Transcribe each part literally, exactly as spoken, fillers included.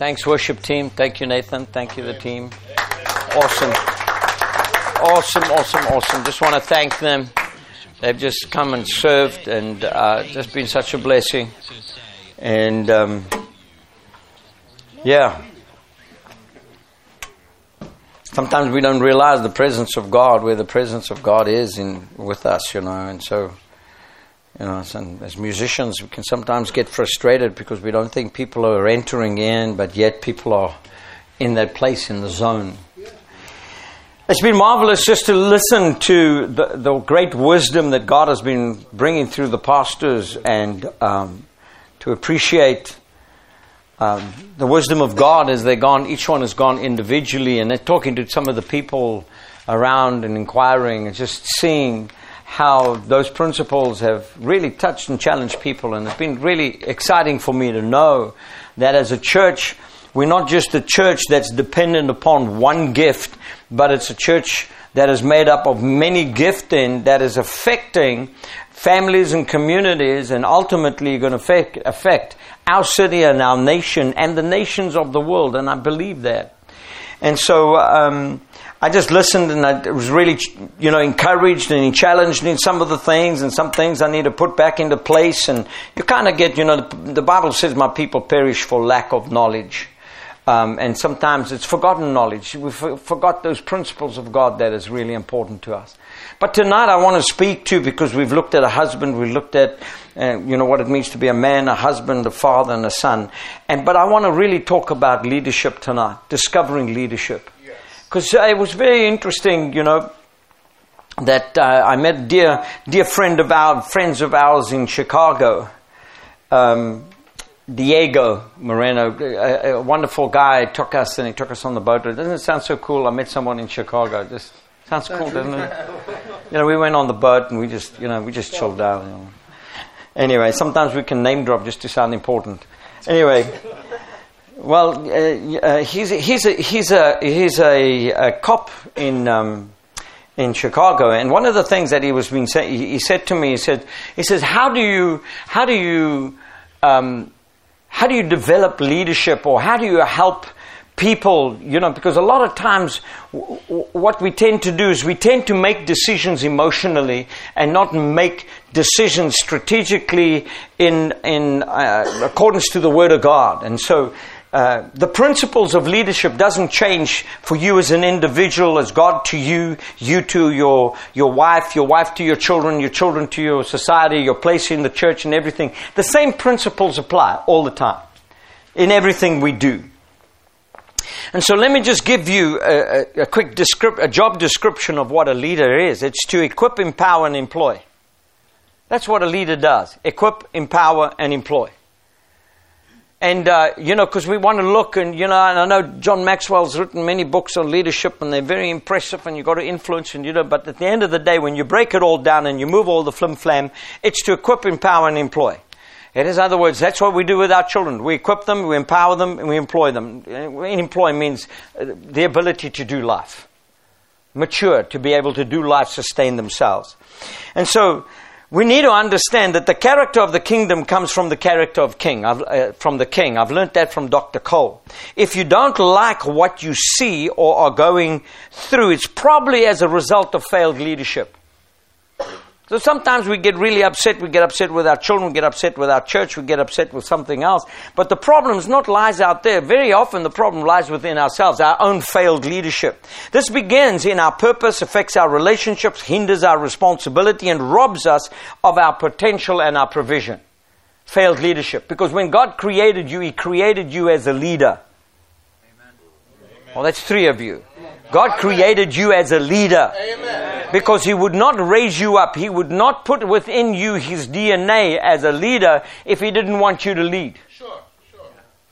Thanks, worship team. Thank you, Nathan. Thank you, the team. Awesome. Awesome, awesome, awesome. Just want to thank them. They've just come and served and uh, just been such a blessing. And um, yeah. Sometimes we don't realize the presence of God, where the presence of God is in with us, you know. And so, you know, as musicians, we can sometimes get frustrated because we don't think people are entering in, but yet people are in that place, in the zone. It's been marvelous just to listen to the, the great wisdom that God has been bringing through the pastors, and um, to appreciate Um, the wisdom of God as they're gone. Each one has gone individually, and they're talking to some of the people around and inquiring and just seeing how those principles have really touched and challenged people. And it's been really exciting for me to know that as a church, we're not just a church that's dependent upon one gift, but it's a church that is made up of many gifting that is affecting families and communities, and ultimately going to affect, affect our city and our nation and the nations of the world. And I believe that. And so um, I just listened, and I was really, you know, encouraged and challenged in some of the things, and some things I need to put back into place. And you kind of get, you know, the, the Bible says my people perish for lack of knowledge. Um, and sometimes it's forgotten knowledge. We f- forgot those principles of God that is really important to us. But tonight I want to speak to, because we've looked at a husband, we've looked at, uh, you know, what it means to be a man, a husband, a father, and a son. And but I want to really talk about leadership tonight, discovering leadership. Because uh, it was very interesting, you know, that uh, I met a dear, dear friend of our, friends of ours in Chicago, um, Diego Moreno, a, a wonderful guy, took us and he took us on the boat. Doesn't it sound so cool? I met someone in Chicago. Just sounds cool, doesn't it? You know, we went on the boat and we just, you know, we just chilled out. You know. Anyway, sometimes we can name drop just to sound important. Anyway, well, uh, uh, he's he's a he's a he's a, a cop in um, in Chicago, and one of the things that he was being said, he, he said to me, he said, he says, how do you how do you um, how do you develop leadership, or how do you help people, you know, because a lot of times w- w- what we tend to do is we tend to make decisions emotionally and not make decisions strategically in in uh, accordance to the Word of God. And so uh, the principles of leadership doesn't change for you as an individual, as God to you, you to your your wife, your wife to your children, your children to your society, your place in the church and everything. The same principles apply all the time in everything we do. And so let me just give you a, a, a quick descrip- a job description of what a leader is. It's to equip, empower, and employ. That's what a leader does. Equip, empower, and employ. And, uh, you know, because we want to look, and, you know, and I know John Maxwell's written many books on leadership, and they're very impressive, and you've got to influence, and, you know, but at the end of the day, when you break it all down and you move all the flim-flam, it's to equip, empower, and employ. It is, in other words, that's what we do with our children. We equip them, we empower them, and we employ them. Employ means the ability to do life. Mature, to be able to do life, sustain themselves. And so we need to understand that the character of the kingdom comes from the character of king, uh, from the king. I've learned that from Doctor Cole. If you don't like what you see or are going through, it's probably as a result of failed leadership. So sometimes we get really upset. We get upset with our children. We get upset with our church. We get upset with something else. But the problem is not lies out there. Very often the problem lies within ourselves, our own failed leadership. This begins in our purpose, affects our relationships, hinders our responsibility, and robs us of our potential and our provision. Failed leadership. Because when God created you, He created you as a leader. Amen. Well, that's three of you. God created you as a leader. Amen. Because He would not raise you up. He would not put within you His D N A as a leader if He didn't want you to lead. Sure, sure.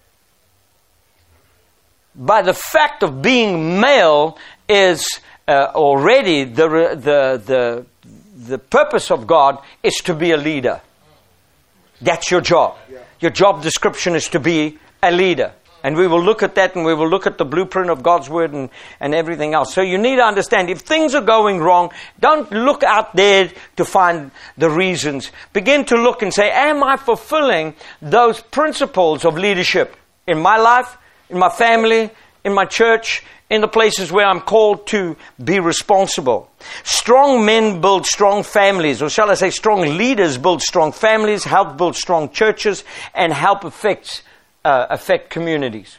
By the fact of being male is uh, already the, the, the, the purpose of God is to be a leader. That's your job. Your job description is to be a leader. And we will look at that, and we will look at the blueprint of God's Word and, and everything else. So you need to understand, if things are going wrong, don't look out there to find the reasons. Begin to look and say, am I fulfilling those principles of leadership in my life, in my family, in my church, in the places where I'm called to be responsible. Strong men build strong families, or shall I say strong leaders build strong families, help build strong churches, and help affect, uh, affect communities.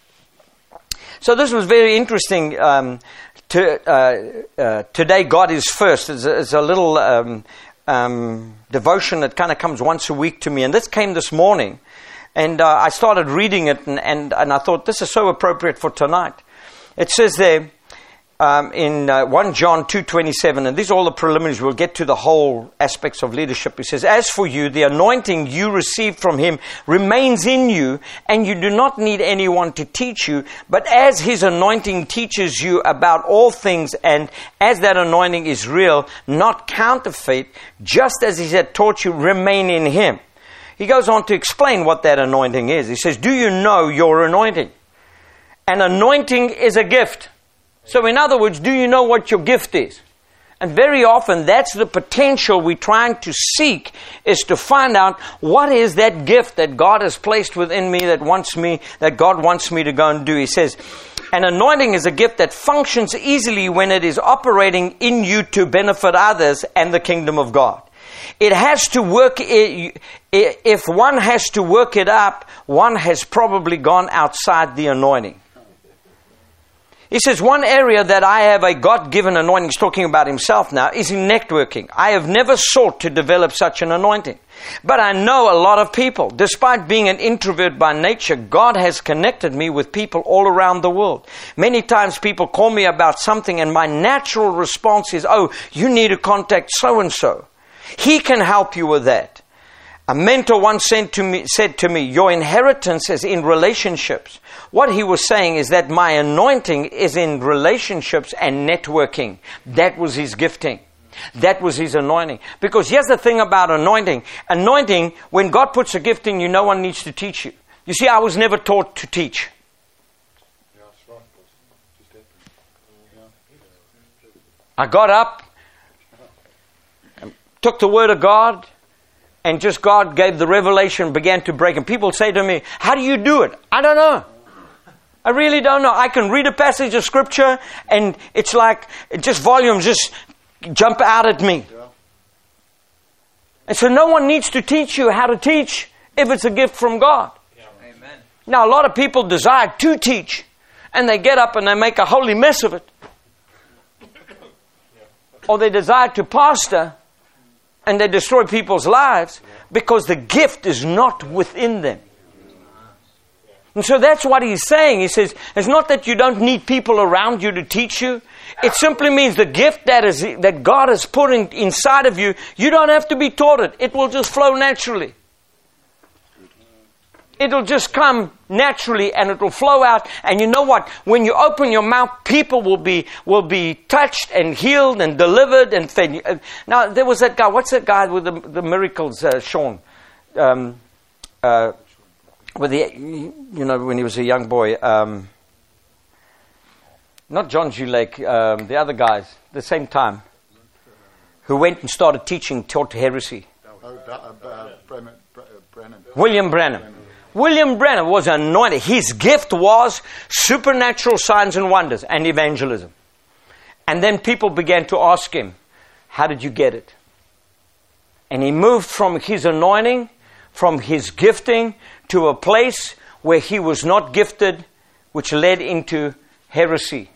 So this was very interesting. Um, to, uh, uh, today, God is first. It's a, it's a little um, um, devotion that kind of comes once a week to me. And this came this morning. And uh, I started reading it, and, and, and I thought, this is so appropriate for tonight. It says there um, in uh, First John two twenty-seven, and these are all the preliminaries, we'll get to the whole aspects of leadership. It says, as for you, the anointing you received from him remains in you, and you do not need anyone to teach you, but as his anointing teaches you about all things, and as that anointing is real, not counterfeit, just as he had taught you, remain in him. He goes on to explain what that anointing is. He says, do you know your anointing? An anointing is a gift. So in other words, do you know what your gift is? And very often that's the potential we're trying to seek, is to find out what is that gift that God has placed within me that wants me, that God wants me to go and do. He says, an anointing is a gift that functions easily when it is operating in you to benefit others and the kingdom of God. It has to work, if one has to work it up, one has probably gone outside the anointing. He says, one area that I have a God-given anointing, he's talking about himself now, is in networking. I have never sought to develop such an anointing. But I know a lot of people. Despite being an introvert by nature, God has connected me with people all around the world. Many times people call me about something and my natural response is, oh, you need to contact so-and-so. He can help you with that. A mentor once said to me, said to me, your inheritance is in relationships. What he was saying is that my anointing is in relationships and networking. That was his gifting. That was his anointing. Because here's the thing about anointing. Anointing, when God puts a gift in you, no one needs to teach you. You see, I was never taught to teach. I got up, took the word of God, and just God gave the revelation, began to break. And people say to me, how do you do it? I don't know. I really don't know. I can read a passage of scripture and it's like, it just volumes just jump out at me. And so no one needs to teach you how to teach if it's a gift from God. Amen. Now a lot of people desire to teach and they get up and they make a holy mess of it. Or they desire to pastor and they destroy people's lives because the gift is not within them. And so that's what he's saying. He says, it's not that you don't need people around you to teach you. It simply means the gift that is that God has put in, inside of you, you don't have to be taught it. It will just flow naturally. It'll just come naturally and it will flow out. And you know what? When you open your mouth, people will be will be touched and healed and delivered and fed. Now, there was that guy. What's that guy with the, the miracles, uh, Sean? Um, uh, with the, you know, when he was a young boy. Um, not John Julek, um, the other guys, the same time, who went and started teaching, taught heresy. Oh, uh, uh, Brennan, Brennan. William Branham. Brennan. William Branham was anointed. His gift was supernatural signs and wonders and evangelism. And then people began to ask him, how did you get it? And he moved from his anointing, from his gifting, to a place where he was not gifted, which led into heresy.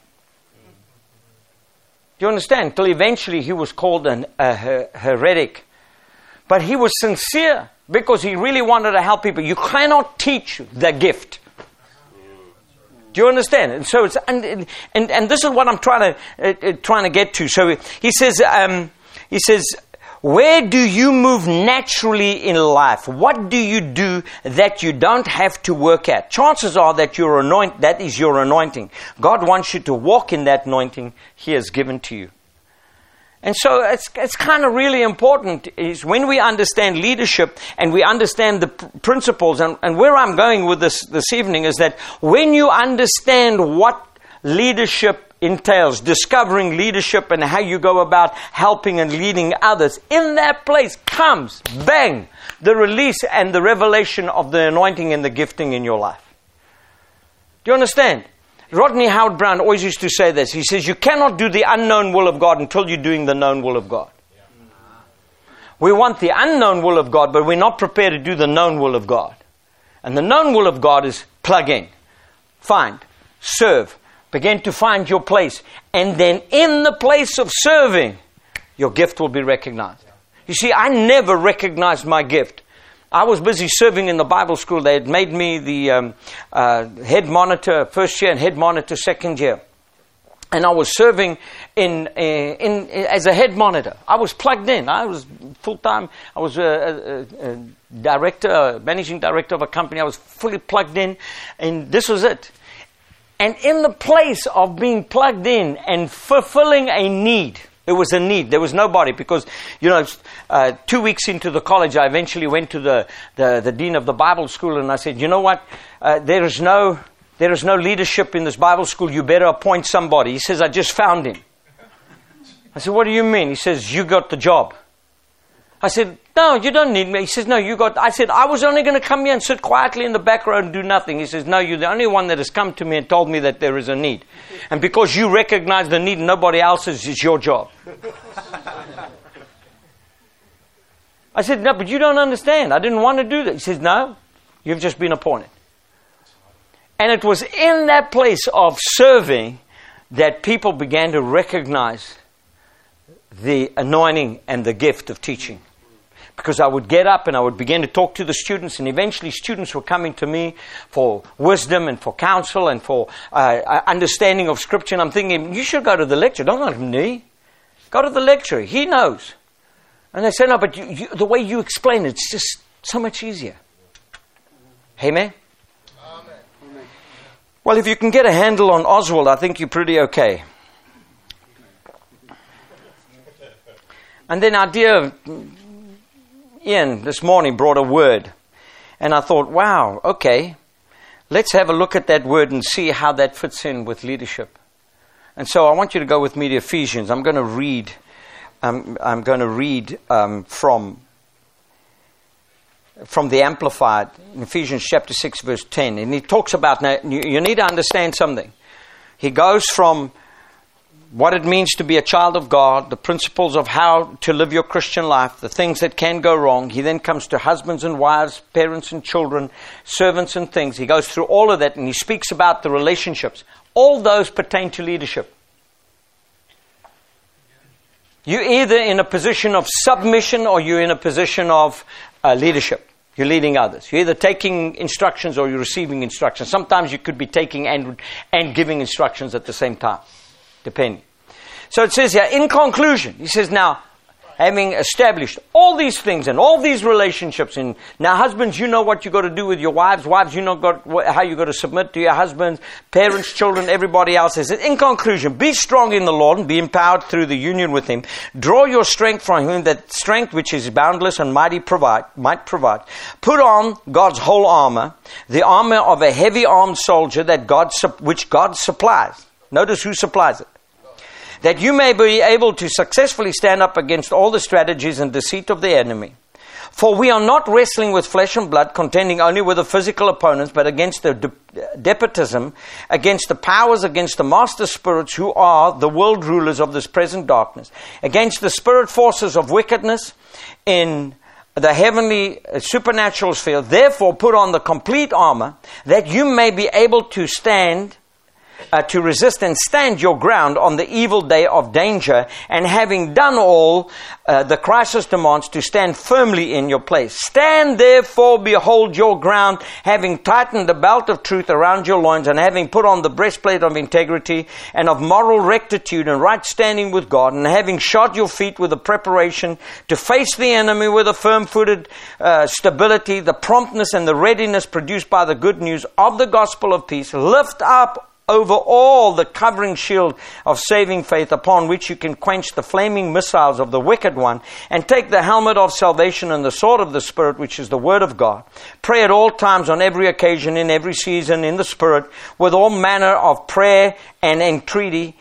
Do you understand? Till eventually he was called an, a her, heretic. But he was sincere because he really wanted to help people. You cannot teach the gift. Do you understand? And so it's and and, and this is what I'm trying to uh, trying to get to. So he says um, he says, where do you move naturally in life? What do you do that you don't have to work at? Chances are that you're anoint that is your anointing. God wants you to walk in that anointing He has given to you. And so it's it's kind of really important is when we understand leadership and we understand the pr- principles. And, and where I'm going with this this evening is that when you understand what leadership entails, discovering leadership and how you go about helping and leading others, in that place comes, bang, the release and the revelation of the anointing and the gifting in your life. Do you understand? Rodney Howard-Browne always used to say this. He says, you cannot do the unknown will of God until you're doing the known will of God. We want the unknown will of God, but we're not prepared to do the known will of God. And the known will of God is plug in, find, serve, begin to find your place. And then in the place of serving, your gift will be recognized. You see, I never recognized my gift. I was busy serving in the Bible school. They had made me the um, uh, head monitor first year and head monitor second year. And I was serving in, uh, in, in as a head monitor. I was plugged in. I was full-time. I was a, a, a director, a managing director of a company. I was fully plugged in. And this was it. And in the place of being plugged in and fulfilling a need, it was a need. There was nobody because, you know, uh, two weeks into the college, I eventually went to the, the, the dean of the Bible school and I said, you know what, uh, there is no there is no leadership in this Bible school. You better appoint somebody. He says, I just found him. I said, what do you mean? He says, you got the job. I said, no, you don't need me. He says, no, you got... I said, I was only going to come here and sit quietly in the back row and do nothing. He says, no, you're the only one that has come to me and told me that there is a need. And because you recognize the need and nobody else's, it's your job. I said, no, but you don't understand. I didn't want to do that. He says, no, you've just been appointed. And it was in that place of serving that people began to recognize the anointing and the gift of teaching. Because I would get up and I would begin to talk to the students, and eventually students were coming to me for wisdom and for counsel and for uh, understanding of Scripture. And I'm thinking, you should go to the lecture. Don't let me. Go to the lecturer. He knows. And they say, no, but you, you, the way you explain it, it's just so much easier. Amen? Amen. Well, if you can get a handle on Oswald, I think you're pretty okay. And then our dear Ian this morning brought a word. And I thought, wow, okay, let's have a look at that word and see how that fits in with leadership. And so I want you to go with me to Ephesians. I'm going to read, um, I'm going to read um, from, from the Amplified, in Ephesians chapter six, verse ten. And he talks about, now you, you need to understand something. He goes from what it means to be a child of God, the principles of how to live your Christian life, the things that can go wrong. He then comes to husbands and wives, parents and children, servants and things. He goes through all of that and he speaks about the relationships. All those pertain to leadership. You're either in a position of submission or you're in a position of uh, leadership. You're leading others. You're either taking instructions or you're receiving instructions. Sometimes you could be taking and, and giving instructions at the same time. Depending. So it says here, in conclusion, he says, now, having established all these things and all these relationships, and now husbands, you know what you got to do with your wives. Wives, you know got, how you got to submit to your husbands. Parents, children, everybody else. Says, in conclusion, be strong in the Lord and be empowered through the union with Him. Draw your strength from Him, that strength which is boundless and mighty provide, might provide. Put on God's whole armor, the armor of a heavy-armed soldier that God, which God supplies. Notice who supplies it. That you may be able to successfully stand up against all the strategies and deceit of the enemy. For we are not wrestling with flesh and blood, contending only with the physical opponents, but against the de- despotism, against the powers, against the master spirits who are the world rulers of this present darkness, against the spirit forces of wickedness in the heavenly uh, supernatural sphere. Therefore put on the complete armor, that you may be able to stand Uh, to resist and stand your ground on the evil day of danger, and having done all uh, the crisis demands, to stand firmly in your place. Stand therefore, behold your ground, having tightened the belt of truth around your loins, and having put on the breastplate of integrity and of moral rectitude and right standing with God, and having shod your feet with the preparation to face the enemy with a firm-footed uh, stability, the promptness and the readiness produced by the good news of the gospel of peace. Lift up over all the covering shield of saving faith, upon which you can quench the flaming missiles of the wicked one, and take the helmet of salvation and the sword of the Spirit, which is the word of God. Pray at all times, on every occasion, in every season, in the Spirit, with all manner of prayer and entreaty.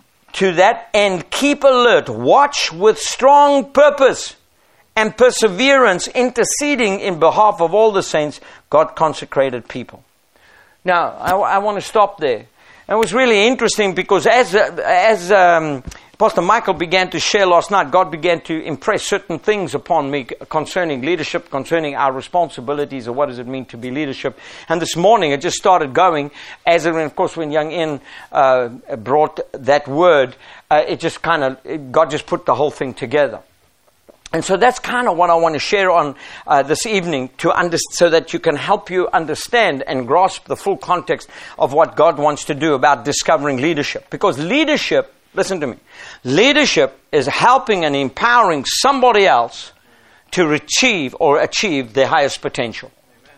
To that end, keep alert, watch with strong purpose and perseverance, interceding in behalf of all the saints, God consecrated people. Now, I, I want to stop there. It was really interesting because as uh, as um, Pastor Michael began to share last night, God began to impress certain things upon me concerning leadership, concerning our responsibilities, or what does it mean to be leadership. And this morning, it just started going, as it, of course, when Young In uh, brought that word, uh, it just kind of, God just put the whole thing together. And so that's kind of what I want to share on uh, this evening, to under- so that you can help you understand and grasp the full context of what God wants to do about discovering leadership. Because leadership, listen to me, leadership is helping and empowering somebody else to achieve or achieve their highest potential.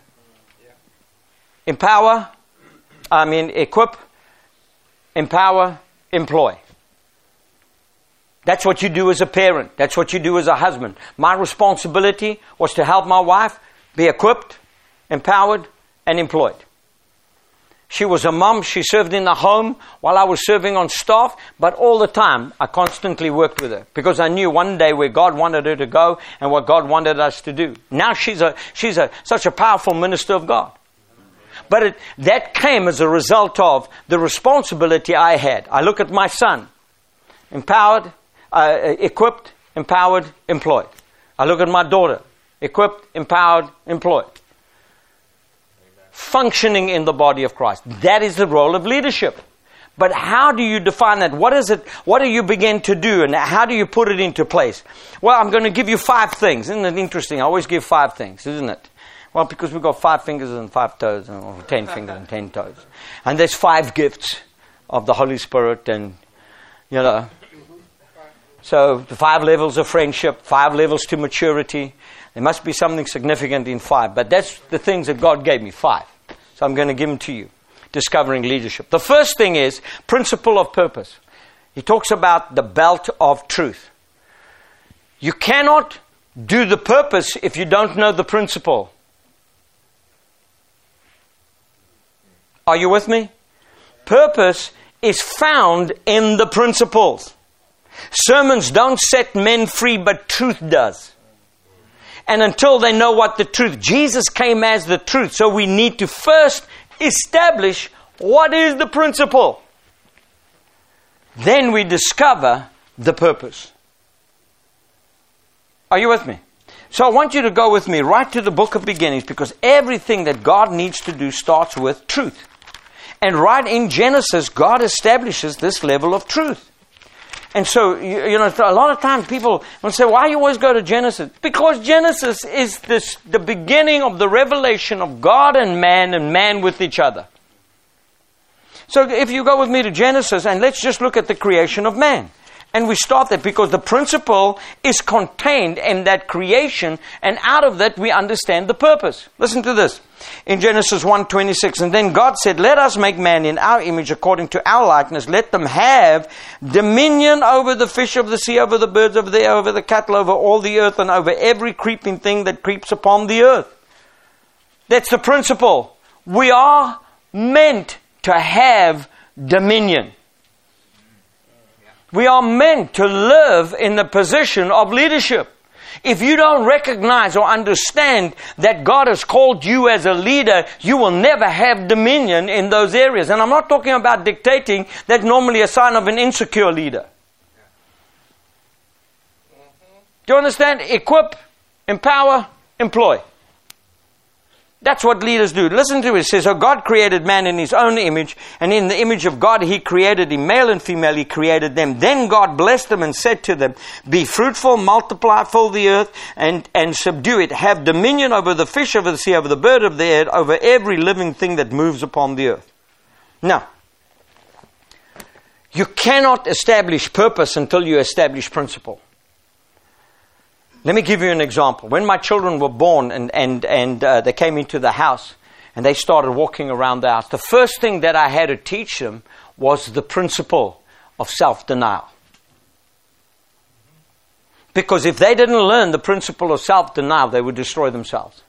Empower, I mean equip, empower, employ. That's what you do as a parent. That's what you do as a husband. My responsibility was to help my wife be equipped, empowered, and employed. She was a mom. She served in the home while I was serving on staff. But all the time, I constantly worked with her because I knew one day where God wanted her to go and what God wanted us to do. Now she's a she's a such a powerful minister of God. But it, that came as a result of the responsibility I had. I look at my son, empowered, Uh, equipped, empowered, employed. I look at my daughter, equipped, empowered, employed. Amen. Functioning in the body of Christ. That is the role of leadership. But how do you define that? What is it? What do you begin to do? And how do you put it into place? Well, I'm going to give you five things. Isn't it interesting? I always give five things, isn't it? Well, because we've got five fingers and five toes, or ten fingers and ten toes. And there's five gifts of the Holy Spirit, and, you know, so the five levels of friendship, five levels to maturity. There must be something significant in five. But that's the things that God gave me, five. So I'm going to give them to you. Discovering leadership. The first thing is principle of purpose. He talks about the belt of truth. You cannot do the purpose if you don't know the principle. Are you with me? Purpose is found in the principles. Sermons don't set men free, but truth does. And until they know what the truth, Jesus came as the truth. So we need to first establish what is the principle. Then we discover the purpose. Are you with me? So I want you to go with me right to the book of beginnings, because everything that God needs to do starts with truth. And right in Genesis, God establishes this level of truth. And so, you, you know, a lot of times people will say, why you always go to Genesis? Because Genesis is this, the beginning of the revelation of God and man, and man with each other. So if you go with me to Genesis, and let's just look at the creation of man. And we start there because the principle is contained in that creation, and out of that we understand the purpose. Listen to this. In Genesis one twenty-six, and then God said, let us make man in our image according to our likeness. Let them have dominion over the fish of the sea, over the birds of the air, over the cattle, over all the earth, and over every creeping thing that creeps upon the earth. That's the principle. We are meant to have dominion. We are meant to live in the position of leadership. If you don't recognize or understand that God has called you as a leader, you will never have dominion in those areas. And I'm not talking about dictating. That's normally a sign of an insecure leader. Do you understand? Equip, empower, employ. That's what leaders do. Listen to it. It says, so God created man in his own image, and in the image of God he created him, male and female he created them. Then God blessed them and said to them, be fruitful, multiply, fill the earth, and, and subdue it. Have dominion over the fish of the sea, over the bird of the air, over every living thing that moves upon the earth. Now, you cannot establish purpose until you establish principle. Let me give you an example. When my children were born and, and, and uh, they came into the house and they started walking around the house, the first thing that I had to teach them was the principle of self-denial. Because if they didn't learn the principle of self-denial, they would destroy themselves.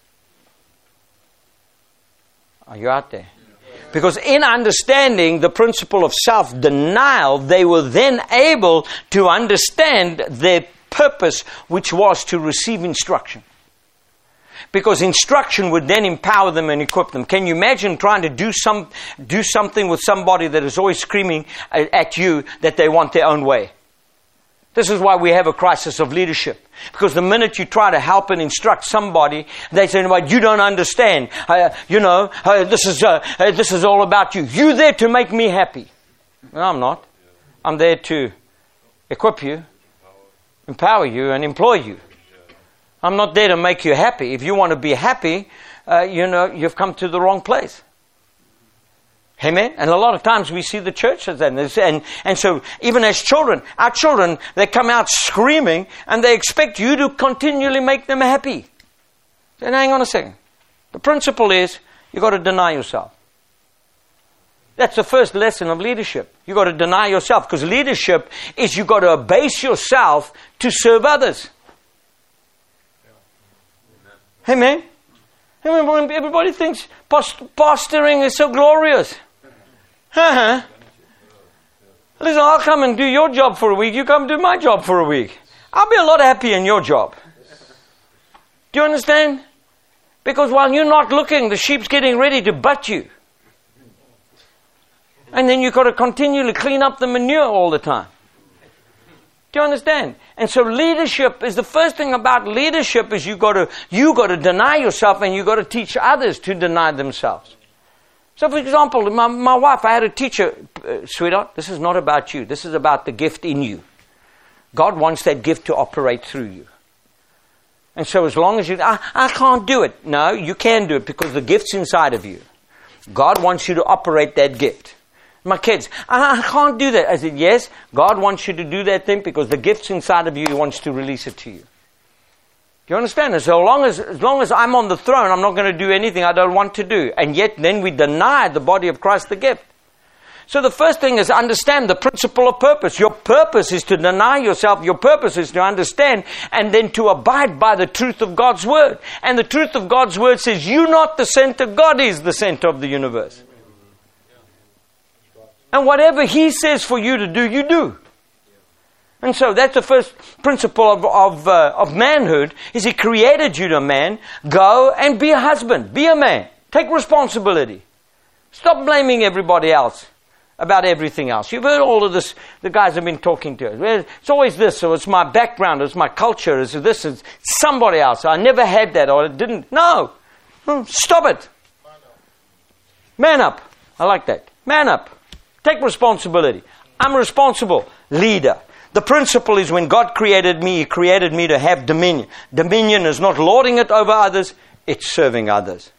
Are you out there? Because in understanding the principle of self-denial, they were then able to understand their purpose, which was to receive instruction. Because instruction would then empower them and equip them. Can you imagine trying to do some do something with somebody that is always screaming at you that they want their own way? This is why we have a crisis of leadership. Because the minute you try to help and instruct somebody, they say, well, you don't understand. Uh, you know, uh, this is uh, uh, this is all about you. You're there to make me happy. No, I'm not. I'm there to equip you, empower you, and employ you. I'm not there to make you happy. If you want to be happy, uh, you know, you've come to the wrong place. Amen? And a lot of times we see the church as that. And, and so even as children, our children, they come out screaming and they expect you to continually make them happy. Then hang on a second. The principle is you've got to deny yourself. That's the first lesson of leadership. You've got to deny yourself, because leadership is you've got to abase yourself to serve others. Amen. Amen. Everybody thinks past- pastoring is so glorious. Uh-huh. Listen, I'll come and do your job for a week. You come do my job for a week. I'll be a lot happier in your job. Do you understand? Because while you're not looking, the sheep's getting ready to butt you. And then you've got to continually clean up the manure all the time. Do you understand? And so leadership is the first thing about leadership is you got to you got to deny yourself, and you got to teach others to deny themselves. So, for example, my, my wife, I had a teacher, uh, sweetheart, this is not about you. This is about the gift in you. God wants that gift to operate through you. And so as long as you, I, I can't do it. No, you can do it because the gift's inside of you. God wants you to operate that gift. My kids, I, I can't do that. I said, yes, God wants you to do that thing because the gift's inside of you. He wants to release it to you. Do you understand? And so long as, as long as I'm on the throne, I'm not going to do anything I don't want to do. And yet then we deny the body of Christ the gift. So the first thing is understand the principle of purpose. Your purpose is to deny yourself. Your purpose is to understand and then to abide by the truth of God's word. And the truth of God's word says you're not the center. God is the center of the universe. And whatever He says for you to do, you do. And so that's the first principle of of, uh, of manhood, is He created you to a man. Go and be a husband. Be a man. Take responsibility. Stop blaming everybody else about everything else. You've heard all of this, the guys have been talking to us. It's always this, or it's my background, or it's my culture, it's this, it's somebody else. I never had that, or it didn't. No. Stop it. Man up. I like that. Man up. Take responsibility. I'm a responsible leader. The principle is when God created me, He created me to have dominion. Dominion is not lording it over others, it's serving others.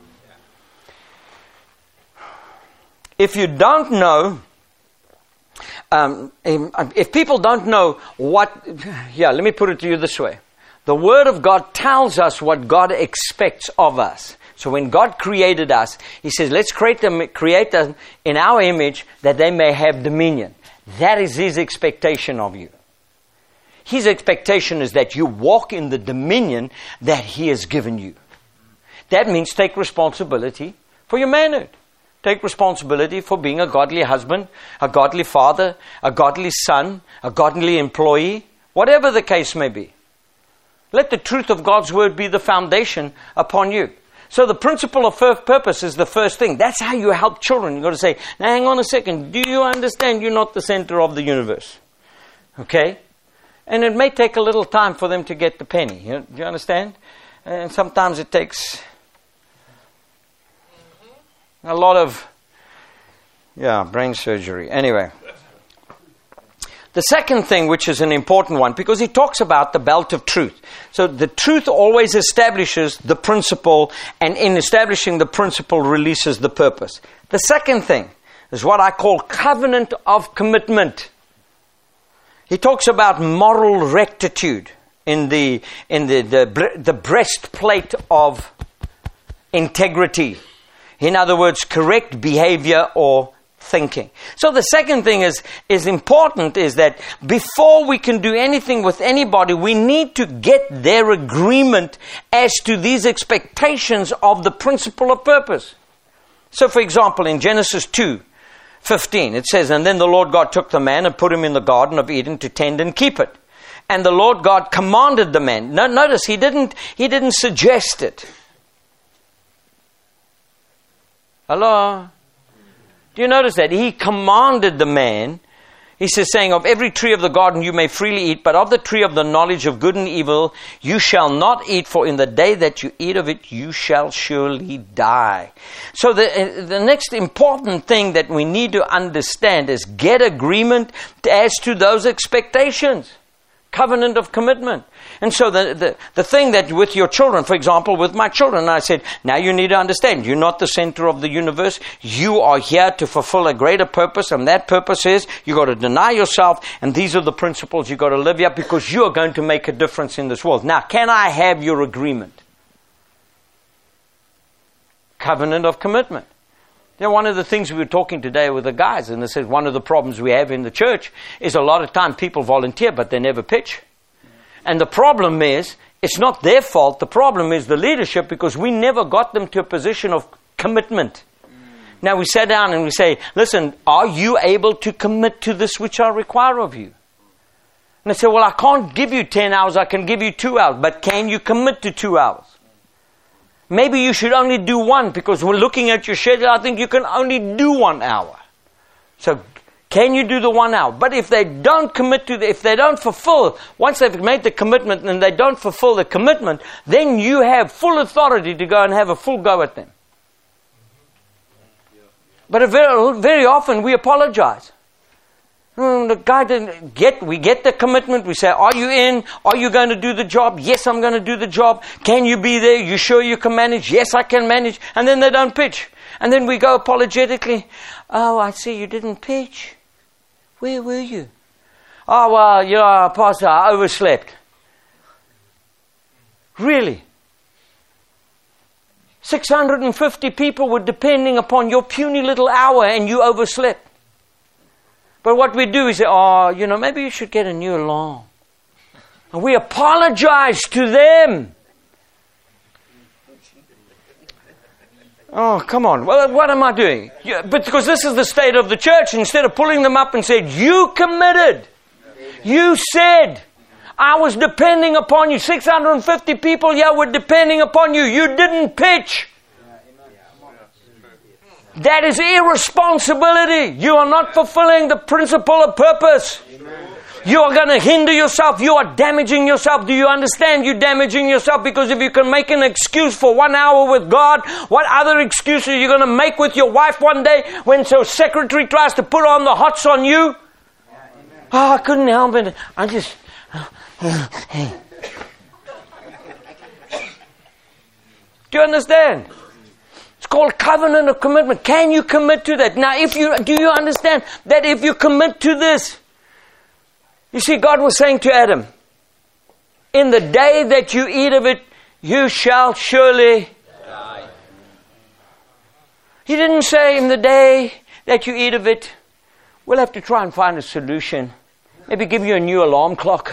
If you don't know, um, if people don't know what, yeah, let me put it to you this way. The Word of God tells us what God expects of us. So when God created us, He says, let's create them, create them in our image that they may have dominion. That is His expectation of you. His expectation is that you walk in the dominion that He has given you. That means take responsibility for your manhood. Take responsibility for being a godly husband, a godly father, a godly son, a godly employee, whatever the case may be. Let the truth of God's word be the foundation upon you. So the principle of purpose is the first thing. That's how you help children. You've got to say, now hang on a second. Do you understand you're not the center of the universe? Okay? And it may take a little time for them to get the penny. You know, do you understand? And sometimes it takes a lot of, yeah, brain surgery. Anyway. The second thing, which is an important one, because he talks about the belt of truth. So the truth always establishes the principle, and in establishing the principle releases the purpose. The second thing is what I call covenant of commitment. He talks about moral rectitude in the in the the, the breastplate of integrity. In other words, correct behavior or thinking. So the second thing is, is important is that before we can do anything with anybody, we need to get their agreement as to these expectations of the principle of purpose. So for example, in Genesis two fifteen, it says, and then the Lord God took the man and put him in the Garden of Eden to tend and keep it. And the Lord God commanded the man. No, notice he didn't, he didn't suggest it. Hello? Do you notice that? He commanded the man. He says, saying, of every tree of the garden you may freely eat, but of the tree of the knowledge of good and evil you shall not eat, for in the day that you eat of it you shall surely die. So the, the next important thing that we need to understand is get agreement as to those expectations. Covenant of commitment. And so the, the, the thing that with your children, for example, with my children, I said, now you need to understand, you're not the center of the universe. You are here to fulfill a greater purpose, and that purpose is you got to deny yourself, and these are the principles you got to live here because you are going to make a difference in this world. Now, can I have your agreement? Covenant of commitment. You know, one of the things we were talking today with the guys, and this is one of the problems we have in the church, is a lot of time people volunteer, but they never pitch. And the problem is, it's not their fault. The problem is the leadership, because we never got them to a position of commitment. Mm. Now we sit down and we say, listen, are you able to commit to this which I require of you? And they say, well, I can't give you ten hours, I can give you two hours. But can you commit to two hours? Maybe you should only do one, because we're looking at your schedule, I think you can only do one hour. So can you do the one hour? But if they don't commit to the, if they don't fulfill, once they've made the commitment and they don't fulfill the commitment, then you have full authority to go and have a full go at them. But very, very often we apologize. The guy didn't get, we get the commitment, we say, are you in? Are you going to do the job? Yes, I'm going to do the job. Can you be there? You sure you can manage? Yes, I can manage. And then they don't pitch. And then we go apologetically, oh, I see you didn't pitch. Where were you? Oh, well, you know, Pastor, I overslept. Really? six hundred fifty people were depending upon your puny little hour and you overslept. But what we do is say, oh, you know, maybe you should get a new alarm. And we apologize to them. Oh, come on. Well, what am I doing? Yeah, but because this is the state of the church, instead of pulling them up and said, you committed. You said, I was depending upon you. six hundred fifty people, yeah, were depending upon you. You didn't pitch. That is irresponsibility. You are not fulfilling the principle of purpose. You are going to hinder yourself. You are damaging yourself. Do you understand? You're damaging yourself, because if you can make an excuse for one hour with God, what other excuses are you going to make with your wife one day when so secretary tries to put on the hots on you? Oh, I couldn't help it. I just... Do you understand? It's called covenant of commitment. Can you commit to that? Now, if you do you understand that if you commit to this, you see, God was saying to Adam, in the day that you eat of it, you shall surely die. He didn't say in the day that you eat of it, we'll have to try and find a solution. Maybe give you a new alarm clock.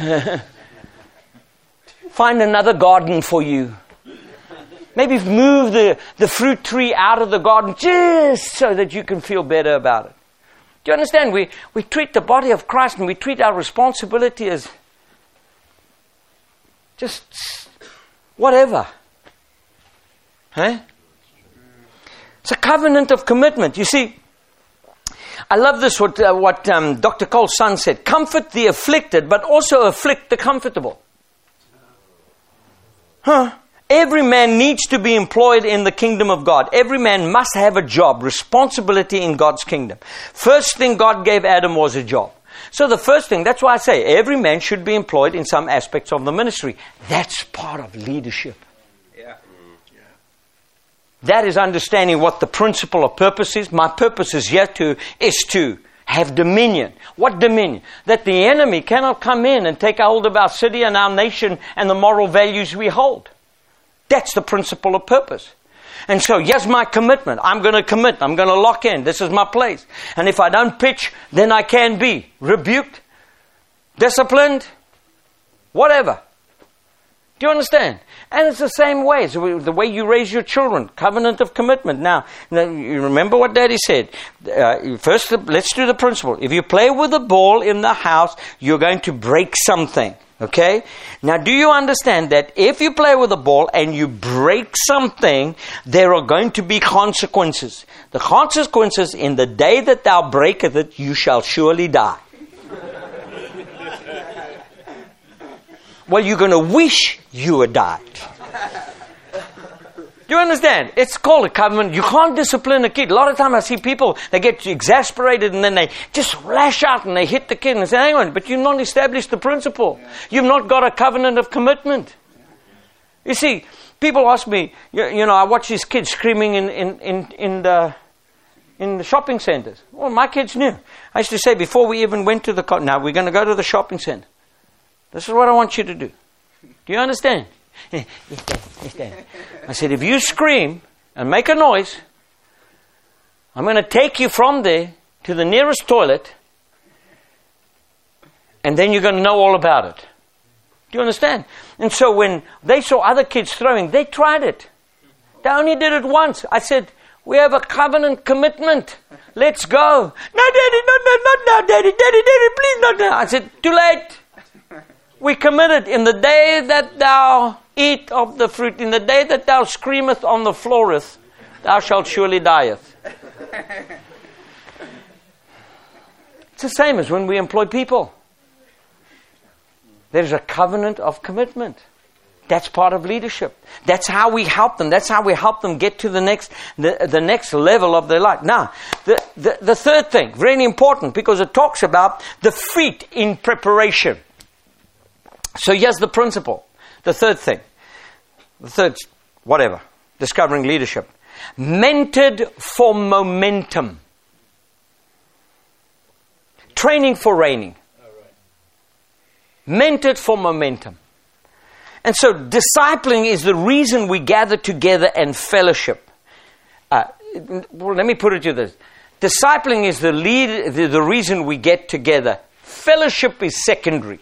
Find another garden for you. Maybe move the, the fruit tree out of the garden just so that you can feel better about it. Do you understand? We, we treat the body of Christ and we treat our responsibility as just whatever. Huh? It's a covenant of commitment. You see, I love this, what, uh, what um, Doctor Cole's son said. Comfort the afflicted, but also afflict the comfortable. Huh? Every man needs to be employed in the kingdom of God. Every man must have a job, responsibility in God's kingdom. First thing God gave Adam was a job. So the first thing, that's why I say every man should be employed in some aspects of the ministry. That's part of leadership. Yeah. Yeah. That is understanding what the principle of purpose is. My purpose is here to, is to have dominion. What dominion? That the enemy cannot come in and take hold of our city and our nation and the moral values we hold. That's the principle of purpose. And so, yes, my commitment. I'm going to commit. I'm going to lock in. This is my place. And if I don't pitch, then I can be rebuked, disciplined, whatever. Do you understand? And it's the same way. So the way you raise your children, covenant of commitment. Now, now you remember what Daddy said. Uh, first, let's do the principle. If you play with a ball in the house, you're going to break something. Okay? Now, do you understand that if you play with a ball and you break something, there are going to be consequences. The consequences, in the day that thou breaketh it, you shall surely die. Well, you're going to wish you had died. Do you understand? It's called a covenant. You can't discipline a kid. A lot of times I see people, they get exasperated and then they just lash out and they hit the kid and say, hang on, but you've not established the principle. You've not got a covenant of commitment. You see, people ask me, you, you know, I watch these kids screaming in, in, in, in the... in the shopping centers. Well, my kids knew. I used to say, before we even went to the car, now we're going to go to the shopping center. This is what I want you to do. Do you understand? I said, if you scream and make a noise, I'm going to take you from there to the nearest toilet, and then you're going to know all about it. Do you understand? And so when they saw other kids throwing, they tried it. They only did it once. I said, we have a covenant commitment. Let's go. No, Daddy, no, no, not now, Daddy. Daddy, Daddy, please not now. I said, too late. We committed. In the day that thou eat of the fruit, in the day that thou screameth on the flooreth, thou shalt surely dieth. It's the same as when we employ people. There's a covenant of commitment. That's part of leadership. That's how we help them. That's how we help them get to the next the, the next level of their life. Now, the, the, the third thing, really important, because it talks about the feet in preparation. So here's the principle. The third thing. The third, whatever. Discovering leadership. Mentored for momentum. Training for reigning. Mentored for momentum. And so discipling is the reason we gather together and fellowship. Uh, well, let me put it to you this. Discipling is the, lead, the, the reason we get together. Fellowship is secondary.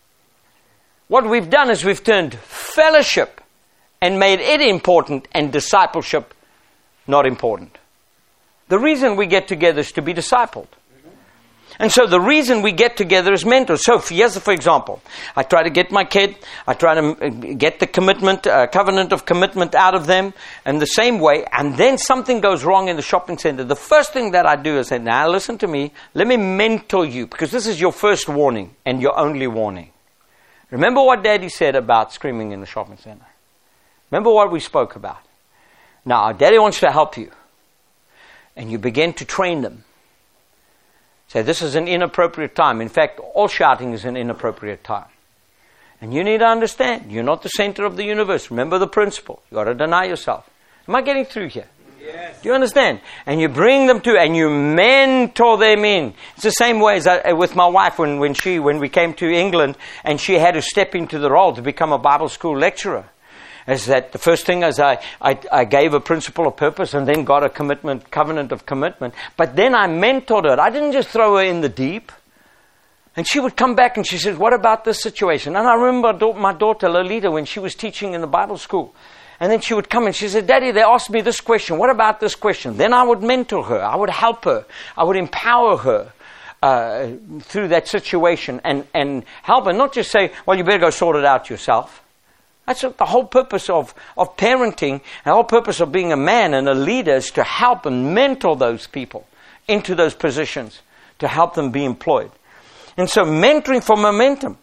What we've done is we've turned fellowship and made it important and discipleship not important. The reason we get together is to be discipled. And so the reason we get together is mentors. So here's, for example, I try to get my kid, I try to get the commitment, uh, covenant of commitment out of them, and the same way, and then something goes wrong in the shopping center. The first thing that I do is say, now listen to me, let me mentor you, because this is your first warning and your only warning. Remember what Daddy said about screaming in the shopping center. Remember what we spoke about. Now, Daddy wants to help you, and you begin to train them. Say, this is an inappropriate time. In fact, all shouting is an inappropriate time. And you need to understand, you're not the center of the universe. Remember the principle. You've got to deny yourself. Am I getting through here? Yes. Do you understand? And you bring them to, and you mentor them in. It's the same way as I, with my wife when, when she, when we came to England, and she had to step into the role to become a Bible school lecturer. Is that the first thing is I, I, I gave a principle of purpose and then got a commitment, covenant of commitment. But then I mentored her. I didn't just throw her in the deep. And she would come back and she said, what about this situation? And I remember my daughter Lolita when she was teaching in the Bible school. And then she would come and she said, Daddy, they asked me this question. What about this question? Then I would mentor her. I would help her. I would empower her uh, through that situation and, and help her. Not just say, well, you better go sort it out yourself. That's the whole purpose of, of parenting, the whole purpose of being a man and a leader is to help and mentor those people into those positions, to help them be employed. And so mentoring for momentum.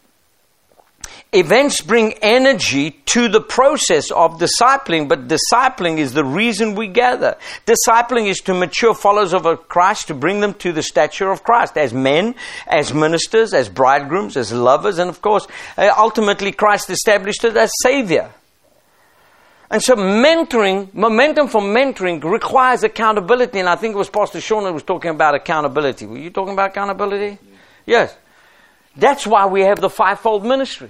Events bring energy to the process of discipling, but discipling is the reason we gather. Discipling is to mature followers of Christ, to bring them to the stature of Christ as men, as ministers, as bridegrooms, as lovers, and of course, uh, ultimately Christ established it as Savior. And so mentoring, momentum for mentoring requires accountability, and I think it was Pastor Sean who was talking about accountability. Were you talking about accountability? Yes. That's why we have the fivefold ministry.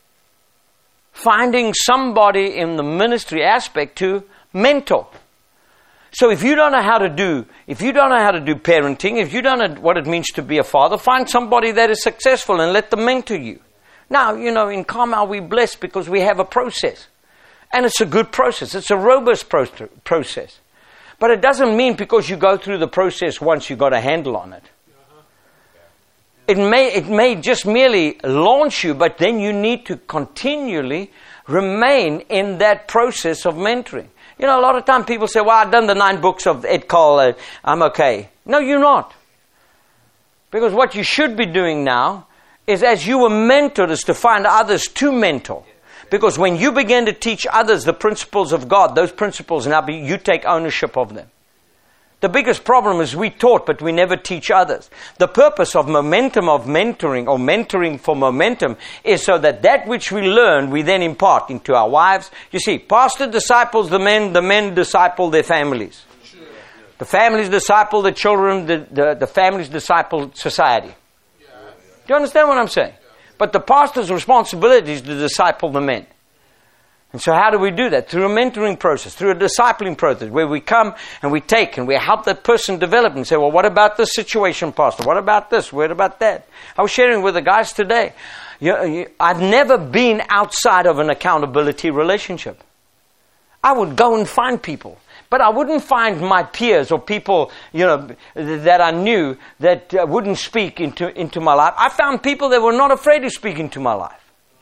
Finding somebody in the ministry aspect to mentor. So if you don't know how to do, if you don't know how to do parenting, if you don't know what it means to be a father, find somebody that is successful and let them mentor you. Now, you know, in Carmel we're blessed because we have a process. And it's a good process. It's a robust pro- process. But it doesn't mean because you go through the process once you've got a handle on it. It may, it may just merely launch you, but then you need to continually remain in that process of mentoring. You know, a lot of time people say, well, I've done the nine books of Ed Cole, uh, I'm okay. No, you're not. Because what you should be doing now is, as you were mentored, is to find others to mentor. Because when you begin to teach others the principles of God, those principles now be, you take ownership of them. The biggest problem is we taught, but we never teach others. The purpose of momentum of mentoring, or mentoring for momentum, is so that that which we learn, we then impart into our wives. You see, pastor disciples the men, the men disciple their families. The families disciple the children, the, the, the families disciple society. Do you understand what I'm saying? But the pastor's responsibility is to disciple the men. And so how do we do that? Through a mentoring process, through a discipling process, where we come and we take and we help that person develop and say, well, what about this situation, pastor? What about this? What about that? I was sharing with the guys today. You, you, I've never been outside of an accountability relationship. I would go and find people. But I wouldn't find my peers or people, you know, that I knew that uh, wouldn't speak into, into my life. I found people that were not afraid to speak into my life.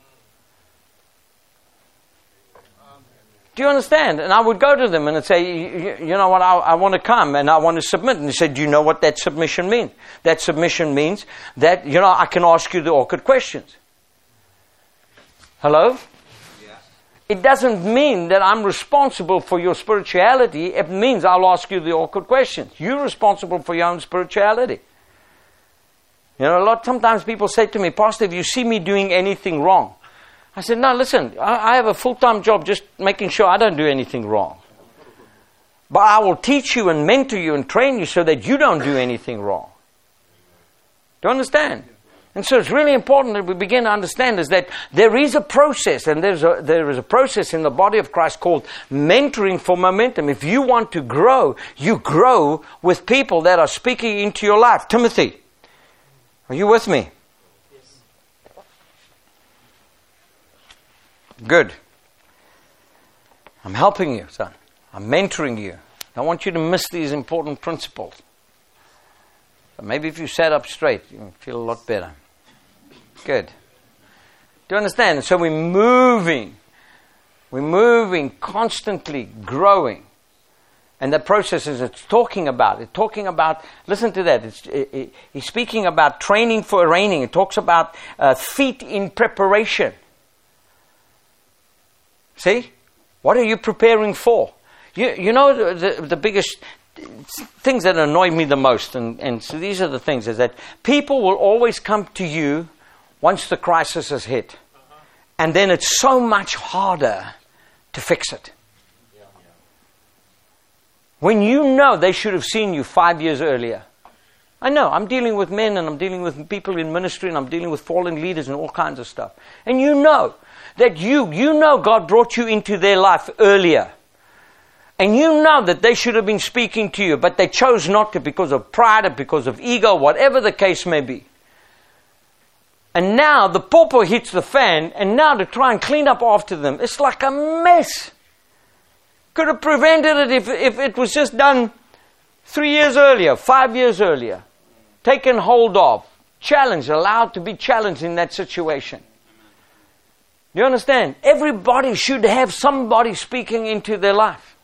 Do you understand? And I would go to them and I'd say, you, you know what, I, I want to come and I want to submit. And they said, do you know what that submission means? That submission means that, you know, I can ask you the awkward questions. Hello? It doesn't mean that I'm responsible for your spirituality. It means I'll ask you the awkward questions. You're responsible for your own spirituality. You know, a lot, sometimes people say to me, Pastor, if you see me doing anything wrong. I said, no, listen, I, I have a full-time job just making sure I don't do anything wrong. But I will teach you and mentor you and train you so that you don't do anything wrong. Do you understand? And so it's really important that we begin to understand is that there is a process, and there's a, there is a process in the body of Christ called mentoring for momentum. If you want to grow, you grow with people that are speaking into your life. Timothy, are you with me? Yes. Good. I'm helping you, son. I'm mentoring you. I want you to miss these important principles. But maybe if you sat up straight, you'll feel a lot better. Good. Do you understand? So we're moving. We're moving, constantly growing. And the process is it's talking about. It's talking about, listen to that. It's, it, it, he's speaking about training for reigning. It talks about uh, feet in preparation. See? What are you preparing for? You, you know the, the, the biggest things that annoy me the most, and, and so these are the things, is that people will always come to you once the crisis has hit. Uh-huh. And then it's so much harder to fix it. Yeah, yeah. When you know they should have seen you five years earlier. I know, I'm dealing with men and I'm dealing with people in ministry and I'm dealing with fallen leaders and all kinds of stuff. And you know that you, you know God brought you into their life earlier. And you know that they should have been speaking to you, but they chose not to because of pride or because of ego, whatever the case may be. And now the pawpaw hits the fan, and now to try and clean up after them, it's like a mess. Could have prevented it if, if it was just done three years earlier, five years earlier. Taken hold of, challenged, allowed to be challenged in that situation. Do you understand? Everybody should have somebody speaking into their life.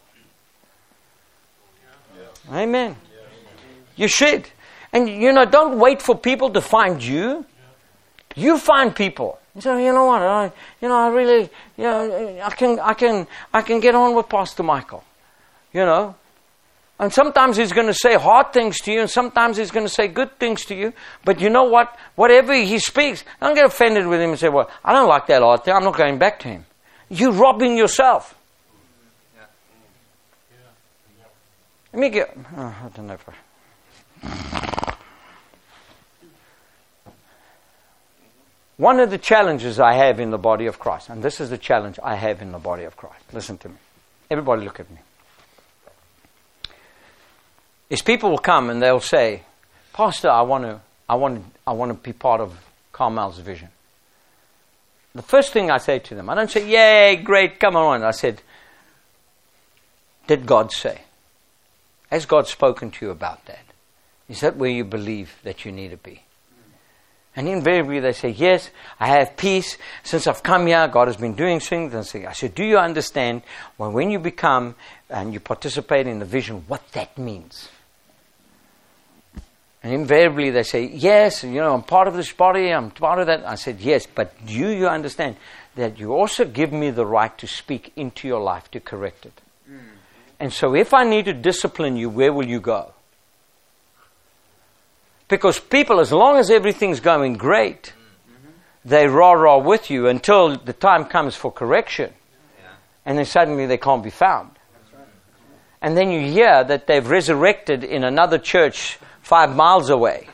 Yeah. Amen. Yeah. You should. And you know, don't wait for people to find you. You find people. You say, you know what? I, you know, I really, you know, I can, I can, I can get on with Pastor Michael. You know, and sometimes he's going to say hard things to you, and sometimes he's going to say good things to you. But you know what? Whatever he speaks, don't get offended with him and say, "Well, I don't like that hard thing. I'm not going back to him." You're robbing yourself. Yeah. Yeah. Let me get. Oh, I don't know if I. One of the challenges I have in the body of Christ, and this is the challenge I have in the body of Christ. Listen to me. Everybody look at me. Is people will come and they'll say, Pastor, I want to I want I want to be part of Carmel's vision. the first thing I say to them, I don't say, yay, great, come on. I said, did God say? Has God spoken to you about that? Is that where you believe that you need to be? And invariably they say, yes, I have peace. Since I've come here, God has been doing things. And I said, do you understand well, when you become and you participate in the vision, what that means? And invariably they say, yes, you know, I'm part of this body, I'm part of that. I said, yes, but do you understand that you also give me the right to speak into your life to correct it? Mm. And so if I need to discipline you, where will you go? Because people, as long as everything's going great, mm-hmm. they rah-rah with you until the time comes for correction. Yeah. And then suddenly they can't be found. That's right. And then you hear that they've resurrected in another church five miles away.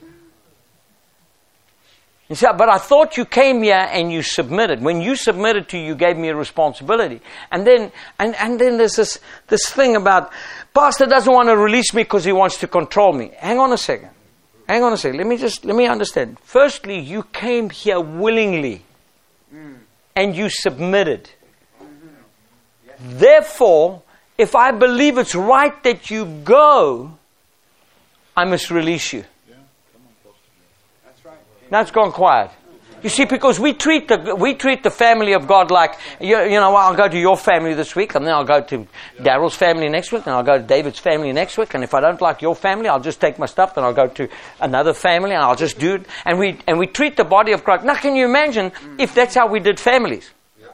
You say, but I thought you came here and you submitted. When you submitted to, you gave me a responsibility. And then, and, and then there's this, this thing about, Pastor doesn't want to release me because he wants to control me. Hang on a second. Hang on a second. Let me just, let me understand. Firstly, you came here willingly. Mm. And you submitted. Mm-hmm. Yes. Therefore, if I believe it's right that you go, I must release you. Yeah. Come on, that's right. Now it's gone quiet. You see, because we treat the we treat the family of God like, you, you know, well, I'll go to your family this week, and then I'll go to Daryl's family next week, and I'll go to David's family next week, and if I don't like your family, I'll just take my stuff, and I'll go to another family, and I'll just do it. And we and we treat the body of Christ. Now, can you imagine if that's how we did families?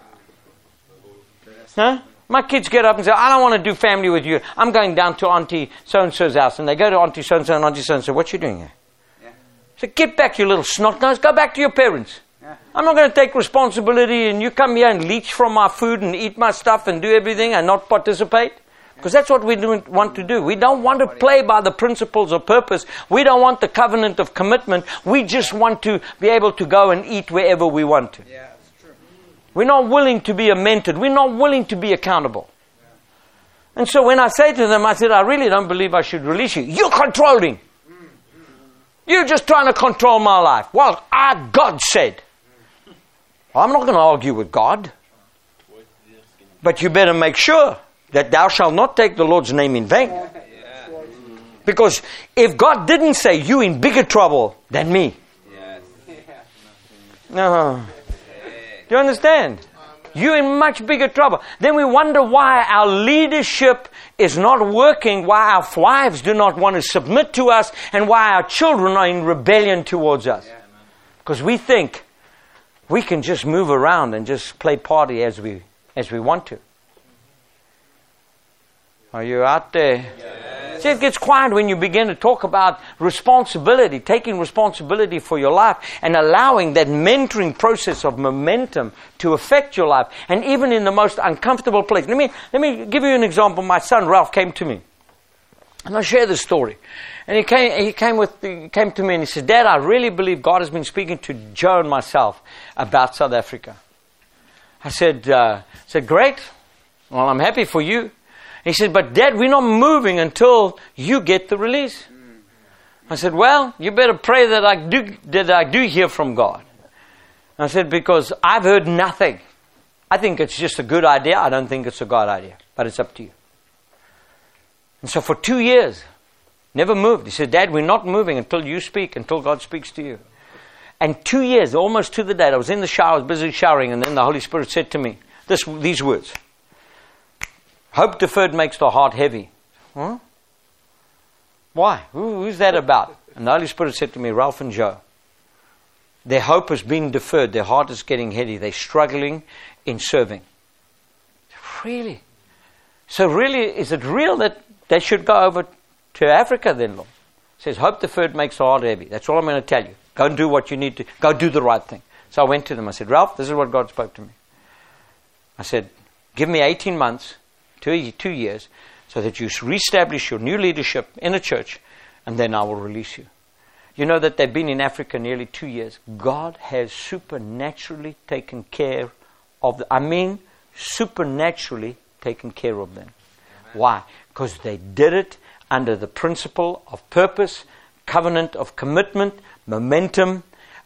Huh? My kids get up and say, I don't want to do family with you. I'm going down to Auntie so-and-so's house. And they go to Auntie so-and-so and Auntie so-and-so. What you doing here? Yeah. So get back, you little snot-nose. Go back to your parents. Yeah. I'm not going to take responsibility and you come here and leech from my food and eat my stuff and do everything and not participate. Because that's what we do, want to do. We don't want to play by the principles of purpose. We don't want the covenant of commitment. We just want to be able to go and eat wherever we want to. Yeah. We're not willing to be amended. We're not willing to be accountable. Yeah. And so when I say to them, I said, I really don't believe I should release you. You're controlling. Mm-hmm. You're just trying to control my life. Well, our God said. I'm not going to argue with God. But you better make sure that thou shalt not take the Lord's name in vain. Yeah. Because if God didn't say, you're in bigger trouble than me. Yes. No. Do you understand? You're in much bigger trouble. Then we wonder why our leadership is not working, why our wives do not want to submit to us, and why our children are in rebellion towards us. Because we think we can just move around and just play party as we as we want to. Are you out there? Yes. See, it gets quiet when you begin to talk about responsibility, taking responsibility for your life and allowing that mentoring process of momentum to affect your life. And even in the most uncomfortable place. Let me, let me give you an example. My son Ralph came to me. And I'll share this story. And he came, he came with, he came to me and he said, Dad, I really believe God has been speaking to Joe and myself about South Africa. I said, uh, I said, great. Well, I'm happy for you. He said, but Dad, we're not moving until you get the release. I said, well, you better pray that I do, that I do hear from God. I said, because I've heard nothing. I think it's just a good idea. I don't think it's a God idea, but it's up to you. And so for two years, never moved. He said, Dad, we're not moving until you speak, until God speaks to you. And two years, almost to the date, I was in the shower, I was busy showering, and then the Holy Spirit said to me this, these words. Hope deferred makes the heart heavy. Huh? Why? Who, who's that about? And the Holy Spirit said to me, Ralph and Joe, their hope has been deferred. Their heart is getting heavy. They're struggling in serving. Really? So really, is it real that they should go over to Africa then, Lord? It says, hope deferred makes the heart heavy. That's all I'm going to tell you. Go and do what you need to. Go do the right thing. So I went to them. I said, Ralph, this is what God spoke to me. I said, give me eighteen months. Two, two years, so that you reestablish your new leadership in a church, and then I will release you. You know that they've been in Africa nearly two years. God has supernaturally taken care of them. I mean, supernaturally taken care of them. Amen. Why? Because they did it under the principle of purpose, covenant of commitment, momentum,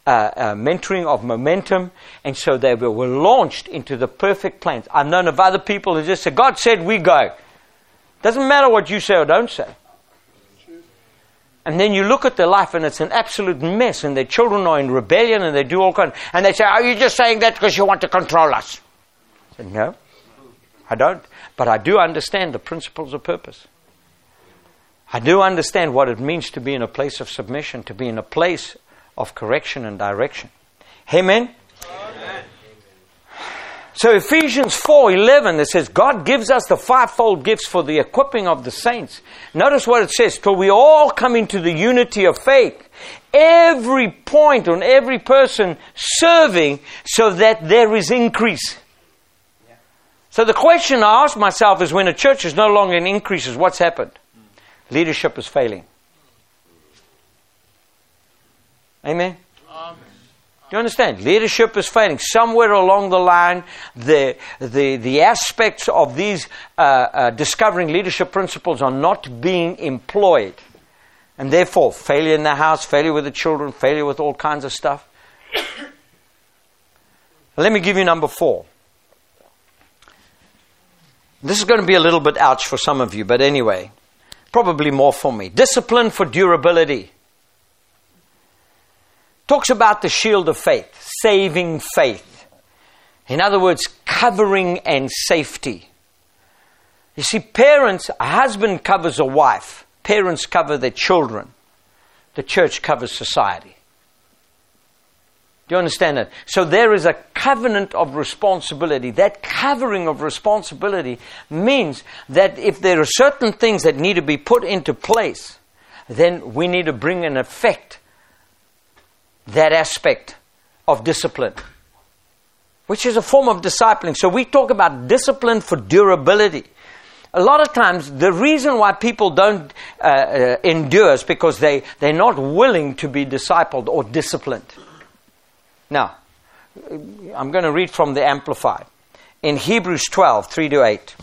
uh, uh, mentoring of momentum. And so they were, were launched into the perfect plans. I've known of other people who just say, God said we go. Doesn't matter what you say or don't say. And then you look at their life and it's an absolute mess, and their children are in rebellion and they do all kinds. And they say, are you just saying that because you want to control us? I said, no, I don't. But I do understand the principles of purpose. I do understand what it means to be in a place of submission, to be in a place of correction and direction. Amen? Amen. So Ephesians four eleven, it says, God gives us the fivefold gifts for the equipping of the saints. Notice what it says, till we all come into the unity of faith. Every point on every person serving so that there is increase. Yeah. So the question I ask myself is, when a church is no longer in increases, what's happened? Mm. Leadership is failing. Amen? Amen. Do you understand? Leadership is failing. Somewhere along the line, the the the aspects of these uh, uh, discovering leadership principles are not being employed. And therefore, failure in the house, failure with the children, failure with all kinds of stuff. Let me give you number four. This is going to be a little bit ouch for some of you, but anyway, probably more for me. Discipline for durability. Talks about the shield of faith, saving faith. In other words, covering and safety. You see, parents, a husband covers a wife. Parents cover their children. The church covers society. Do you understand that? So there is a covenant of responsibility. That covering of responsibility means that if there are certain things that need to be put into place, then we need to bring in effect that aspect of discipline, which is a form of discipling. So we talk about discipline for durability. A lot of times, the reason why people don't uh, uh, endure is because they, they're not willing to be discipled or disciplined. Now, I'm going to read from the Amplified. In Hebrews twelve, three to eight.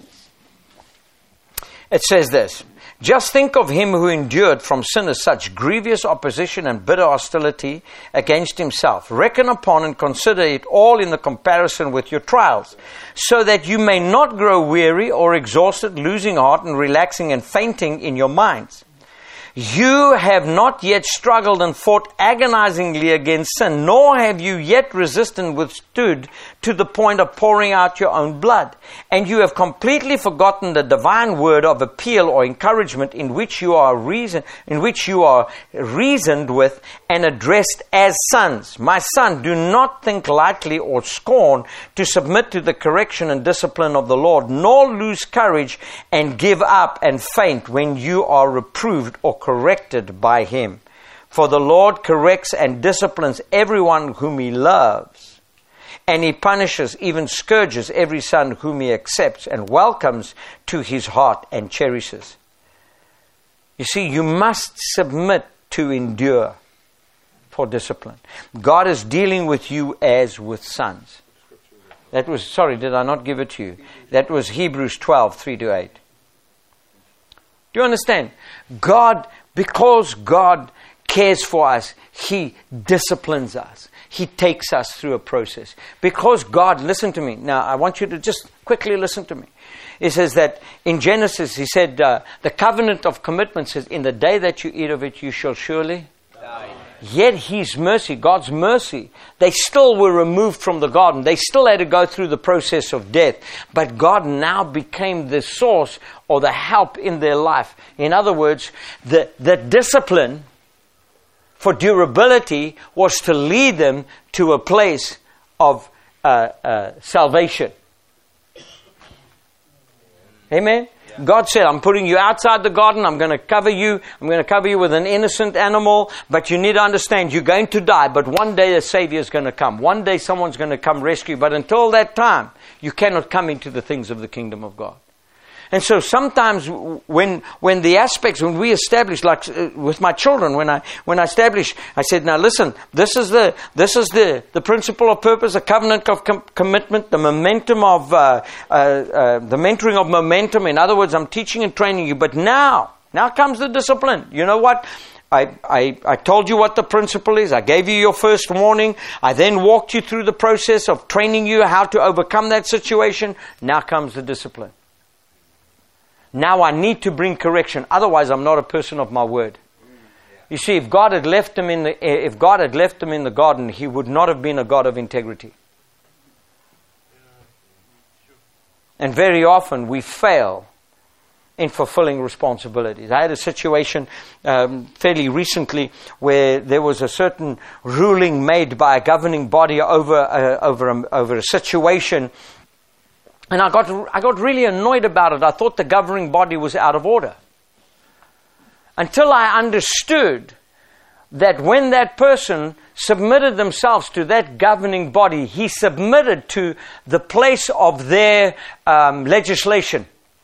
It says this. Just think of him who endured from sinners such grievous opposition and bitter hostility against himself. Reckon upon and consider it all in the comparison with your trials, so that you may not grow weary or exhausted, losing heart and relaxing and fainting in your minds. You have not yet struggled and fought agonizingly against sin, nor have you yet resisted and withstood to the point of pouring out your own blood. And you have completely forgotten the divine word of appeal or encouragement in which you are reason, in which you are reasoned with and addressed as sons. My son, do not think lightly or scorn to submit to the correction and discipline of the Lord, nor lose courage and give up and faint when you are reproved or corrected by him. For the Lord corrects and disciplines everyone whom he loves, and he punishes, even scourges every son whom he accepts and welcomes to his heart and cherishes. You see, you must submit to endure for discipline. God is dealing with you as with sons. That was, sorry, did I not give it to you? That was Hebrews twelve, three to eight. Do you understand? God, because God cares for us, he disciplines us. He takes us through a process. Because God, listen to me. Now, I want you to just quickly listen to me. It says that in Genesis, he said, uh, the covenant of commitment says, in the day that you eat of it, you shall surely die. Yet his mercy, God's mercy, they still were removed from the garden. They still had to go through the process of death. But God now became the source or the help in their life. In other words, the, the discipline for durability was to lead them to a place of uh, uh, salvation. Amen? God said, I'm putting you outside the garden. I'm going to cover you. I'm going to cover you with an innocent animal. But you need to understand, you're going to die. But one day a Savior is going to come. One day someone's going to come rescue you. But until that time, you cannot come into the things of the kingdom of God. And so sometimes when when the aspects, when we establish, like uh, with my children, when I when I establish, I said, now listen, this is the this is the, the principle of purpose, the covenant of com- commitment, the momentum of, uh, uh, uh, the mentoring of momentum. In other words, I'm teaching and training you. But now, now comes the discipline. You know what? I, I, I told you what the principle is. I gave you your first warning. I then walked you through the process of training you how to overcome that situation. Now comes the discipline. Now I need to bring correction. Otherwise, I'm not a person of my word. You see, if God had left him in the if God had left him in the garden, he would not have been a God of integrity. And very often we fail in fulfilling responsibilities. I had a situation um, fairly recently where there was a certain ruling made by a governing body over uh, over a, over a situation, and I got I got really annoyed about it. I thought the governing body was out of order. Until I understood that when that person submitted themselves to that governing body, he submitted to the place of their um, legislation.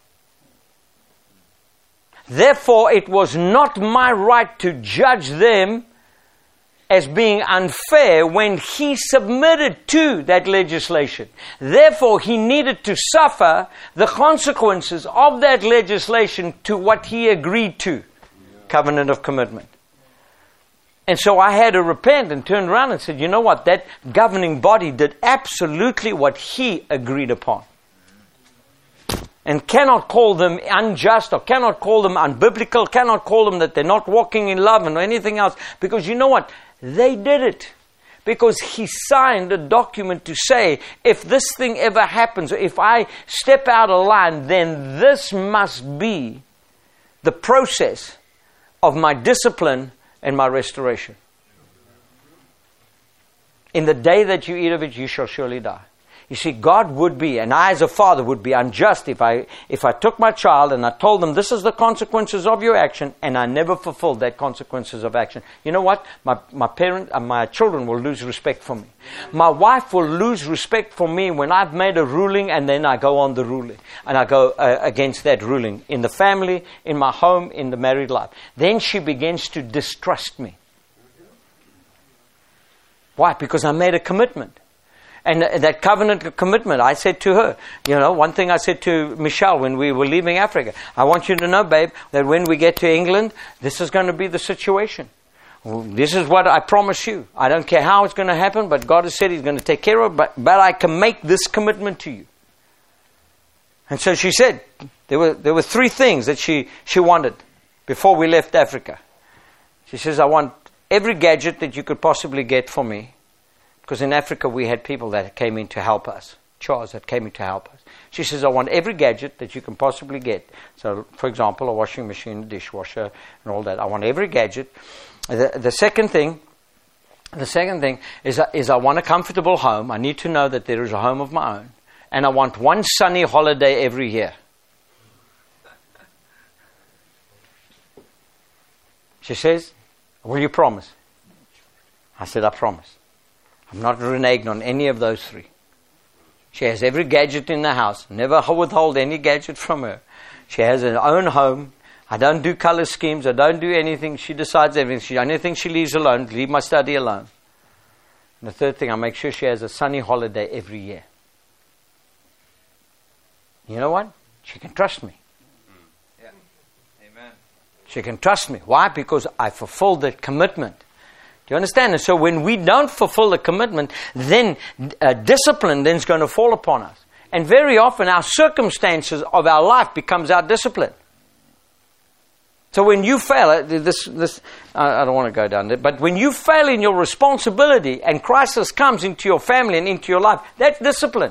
Therefore, it was not my right to judge them as being unfair when he submitted to that legislation. Therefore, he needed to suffer the consequences of that legislation to what he agreed to. Covenant of commitment. And so I had to repent and turned around and said, you know what, that governing body did absolutely what he agreed upon. And cannot call them unjust or cannot call them unbiblical, cannot call them that they're not walking in love and anything else. Because you know what, they did it. Because he signed a document to say, if this thing ever happens, or if I step out of line, then this must be the process of my discipline and my restoration. In the day that you eat of it, you shall surely die. You see, God would be, and I as a father would be unjust if I if I took my child and I told them this is the consequences of your action, and I never fulfilled that consequences of action. You know what? My my parent and my children will lose respect for me. My wife will lose respect for me when I've made a ruling and then I go on the ruling and I go uh, against that ruling in the family, in my home, in the married life. Then she begins to distrust me. Why? Because I made a commitment. And that covenant of commitment, I said to her, you know, one thing I said to Michelle when we were leaving Africa, I want you to know, babe, that when we get to England, this is going to be the situation. This is what I promise you. I don't care how it's going to happen, but God has said He's going to take care of it, but, but I can make this commitment to you. And so she said, there were there were three things that she, she wanted before we left Africa. She says, I want every gadget that you could possibly get for me. Because in Africa we had people that came in to help us. Chars that came in to help us. She says, I want every gadget that you can possibly get. So, for example, a washing machine, a dishwasher, and all that. I want every gadget. The, the second thing, the second thing is, is I want a comfortable home. I need to know that there is a home of my own. And I want one sunny holiday every year. She says, will you promise? I said, I promise. I'm not reneging on any of those three. She has every gadget in the house. Never withhold any gadget from her. She has her own home. I don't do color schemes. I don't do anything. She decides everything. She, anything she leaves alone, leave my study alone. And the third thing, I make sure she has a sunny holiday every year. You know what? She can trust me. Yeah. Amen. She can trust me. Why? Because I fulfilled that commitment. Do you understand? And so when we don't fulfill the commitment, then uh, discipline then is going to fall upon us. And very often our circumstances of our life becomes our discipline. So when you fail, this, this, I don't want to go down there, but when you fail in your responsibility and crisis comes into your family and into your life, that's discipline.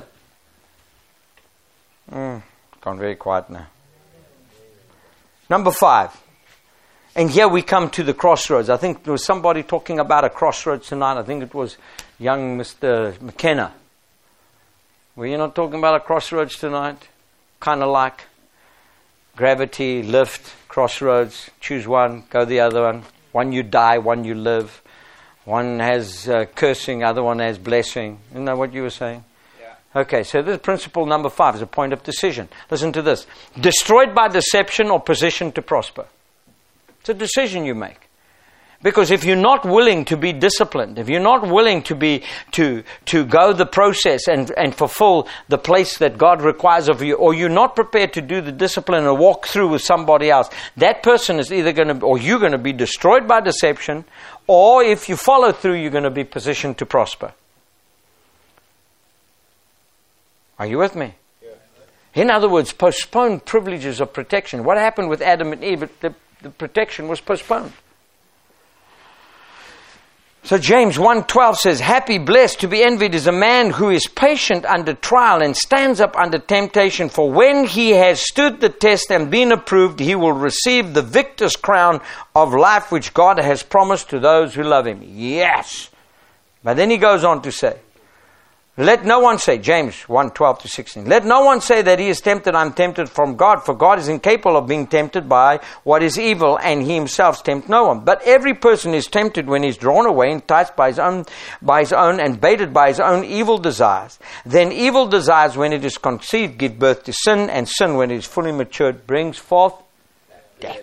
Mm, gone very quiet now. Number five. And here we come to the crossroads. I think there was somebody talking about a crossroads tonight. I think it was young Mister McKenna. Were you not talking about a crossroads tonight? Kind of like gravity, lift, crossroads. Choose one, go the other one. One you die, one you live. One has uh, cursing, other one has blessing. Isn't that what you were saying? Yeah. Okay, so this principle number five is a point of decision. Listen to this. Destroyed by deception or positioned to prosper. It's a decision you make. Because if you're not willing to be disciplined, if you're not willing to be to to go the process and, and fulfill the place that God requires of you, or you're not prepared to do the discipline and walk through with somebody else, that person is either going to, or you're going to be destroyed by deception, or if you follow through, you're going to be positioned to prosper. Are you with me? In other words, postponed privileges of protection. What happened with Adam and Eve? The, the protection was postponed. So James one twelve says, happy, blessed, to be envied is a man who is patient under trial and stands up under temptation. For when he has stood the test and been approved, he will receive the victor's crown of life which God has promised to those who love him. Yes. But then he goes on to say, let no one say, James one twelve to sixteen, let no one say that he is tempted, I'm tempted from God, for God is incapable of being tempted by what is evil, and he himself tempts no one. But every person is tempted when he is drawn away, enticed by his own, by his own, and baited by his own evil desires. Then evil desires, when it is conceived, give birth to sin, and sin, when it is fully matured, brings forth death.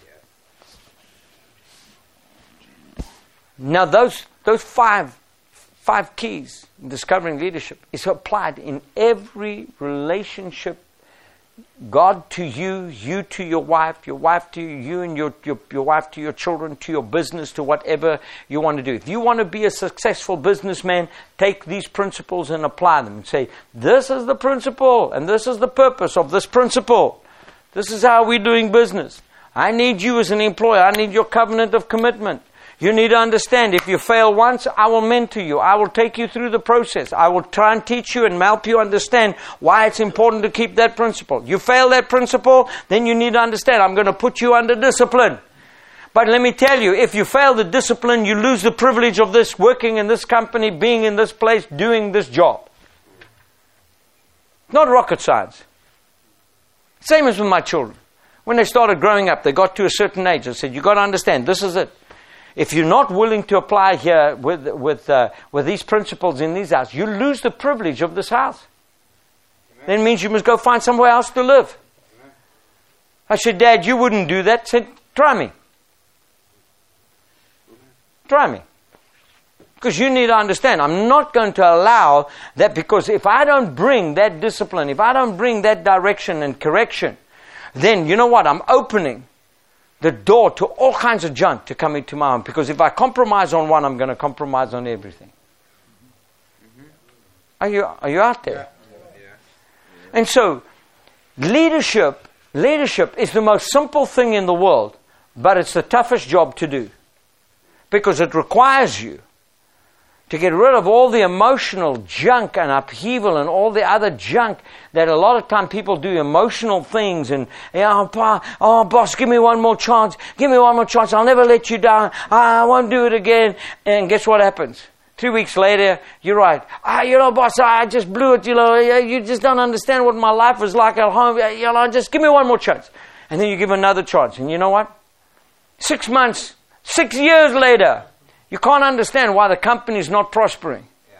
Now those those five Five keys in discovering leadership is applied in every relationship. God to you, you to your wife, your wife to you, you and your, your, your wife to your children, to your business, to whatever you want to do. If you want to be a successful businessman, take these principles and apply them and say, this is the principle and this is the purpose of this principle. This is how we're doing business. I need you as an employer. I need your covenant of commitment. You need to understand, if you fail once, I will mentor you. I will take you through the process. I will try and teach you and help you understand why it's important to keep that principle. You fail that principle, then you need to understand, I'm going to put you under discipline. But let me tell you, if you fail the discipline, you lose the privilege of this, working in this company, being in this place, doing this job. Not rocket science. Same as with my children. When they started growing up, they got to a certain age. I said, you've got to understand, this is it. If you're not willing to apply here with with uh, with these principles in these houses, you lose the privilege of this house. Amen. Then it means you must go find somewhere else to live. Amen. I said, Dad, you wouldn't do that. I said, try me. Try me. Because you need to understand, I'm not going to allow that, because if I don't bring that discipline, if I don't bring that direction and correction, then you know what? I'm opening the door to all kinds of junk to come into my home. Because if I compromise on one, I'm going to compromise on everything. Mm-hmm. Are you are you out there? Yeah. Yeah. And so, leadership, leadership is the most simple thing in the world, but it's the toughest job to do. Because it requires you to get rid of all the emotional junk and upheaval and all the other junk that a lot of time people do, emotional things, and, oh, oh boss, give me one more chance, give me one more chance, I'll never let you down, I won't do it again. And guess what happens? Three weeks later, you're right. Ah, you know, boss, I just blew it, you know, you just don't understand what my life was like at home, you know, just give me one more chance. And then you give another chance, and you know what? Six months, six years later, you can't understand why the company is not prospering. Yeah.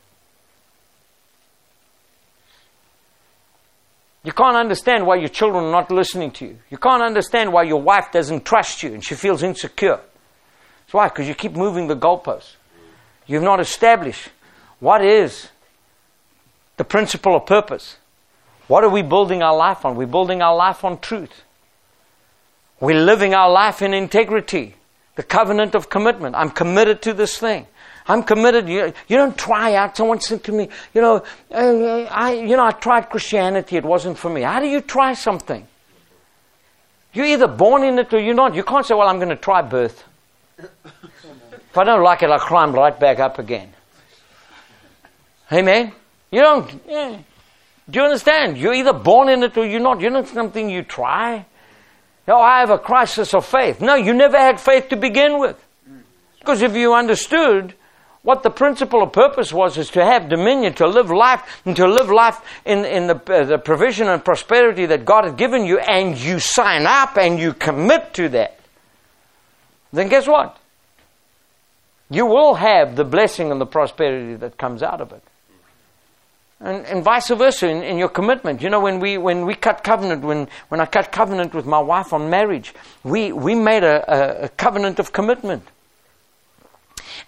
You can't understand why your children are not listening to you. You can't understand why your wife doesn't trust you and she feels insecure. That's why, because you keep moving the goalposts. You've not established what is the principle of purpose. What are we building our life on? We're building our life on truth. We're living our life in integrity. The covenant of commitment. I'm committed to this thing. I'm committed. You, you don't try out. Someone said to me, you know, uh, I, you know, I tried Christianity. It wasn't for me. How do you try something? You're either born in it or you're not. You can't say, well, I'm going to try birth. If I don't like it, I'll climb right back up again. Amen? You don't. Yeah. Do you understand? You're either born in it or you're not. You're not something you try. No, I have a crisis of faith. No, you never had faith to begin with. Because if you understood what the principle of purpose was, is to have dominion, to live life, and to live life in, in the, uh, the provision and prosperity that God has given you, and you sign up and you commit to that, then guess what? You will have the blessing and the prosperity that comes out of it. And, and vice versa in, in your commitment. You know, when we when we cut covenant, when, when I cut covenant with my wife on marriage, we, we made a, a, a covenant of commitment.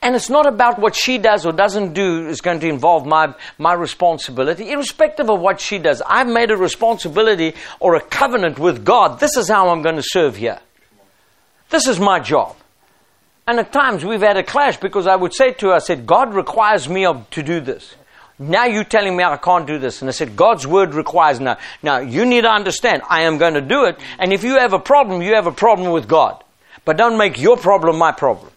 And it's not about what she does or doesn't do is going to involve my, my responsibility. Irrespective of what she does, I've made a responsibility or a covenant with God. This is how I'm going to serve here. This is my job. And at times we've had a clash because I would say to her, I said, God requires me of, to do this. Now you're telling me I can't do this. And I said, God's word requires now. Now you need to understand, I am going to do it. And if you have a problem, you have a problem with God. But don't make your problem my problem.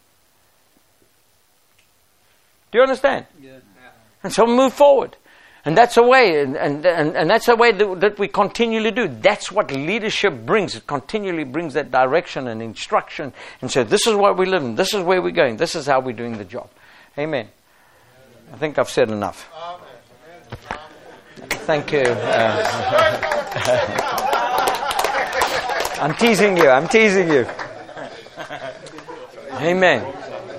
Do you understand? Yeah. And so move forward. And that's a way, and, and, and, and that's a way that, that we continually do. That's what leadership brings. It continually brings that direction and instruction. And so this is what we live in. This is where we're going. This is how we're doing the job. Amen. I think I've said enough. Thank you. Uh, I'm teasing you. I'm teasing you. Amen.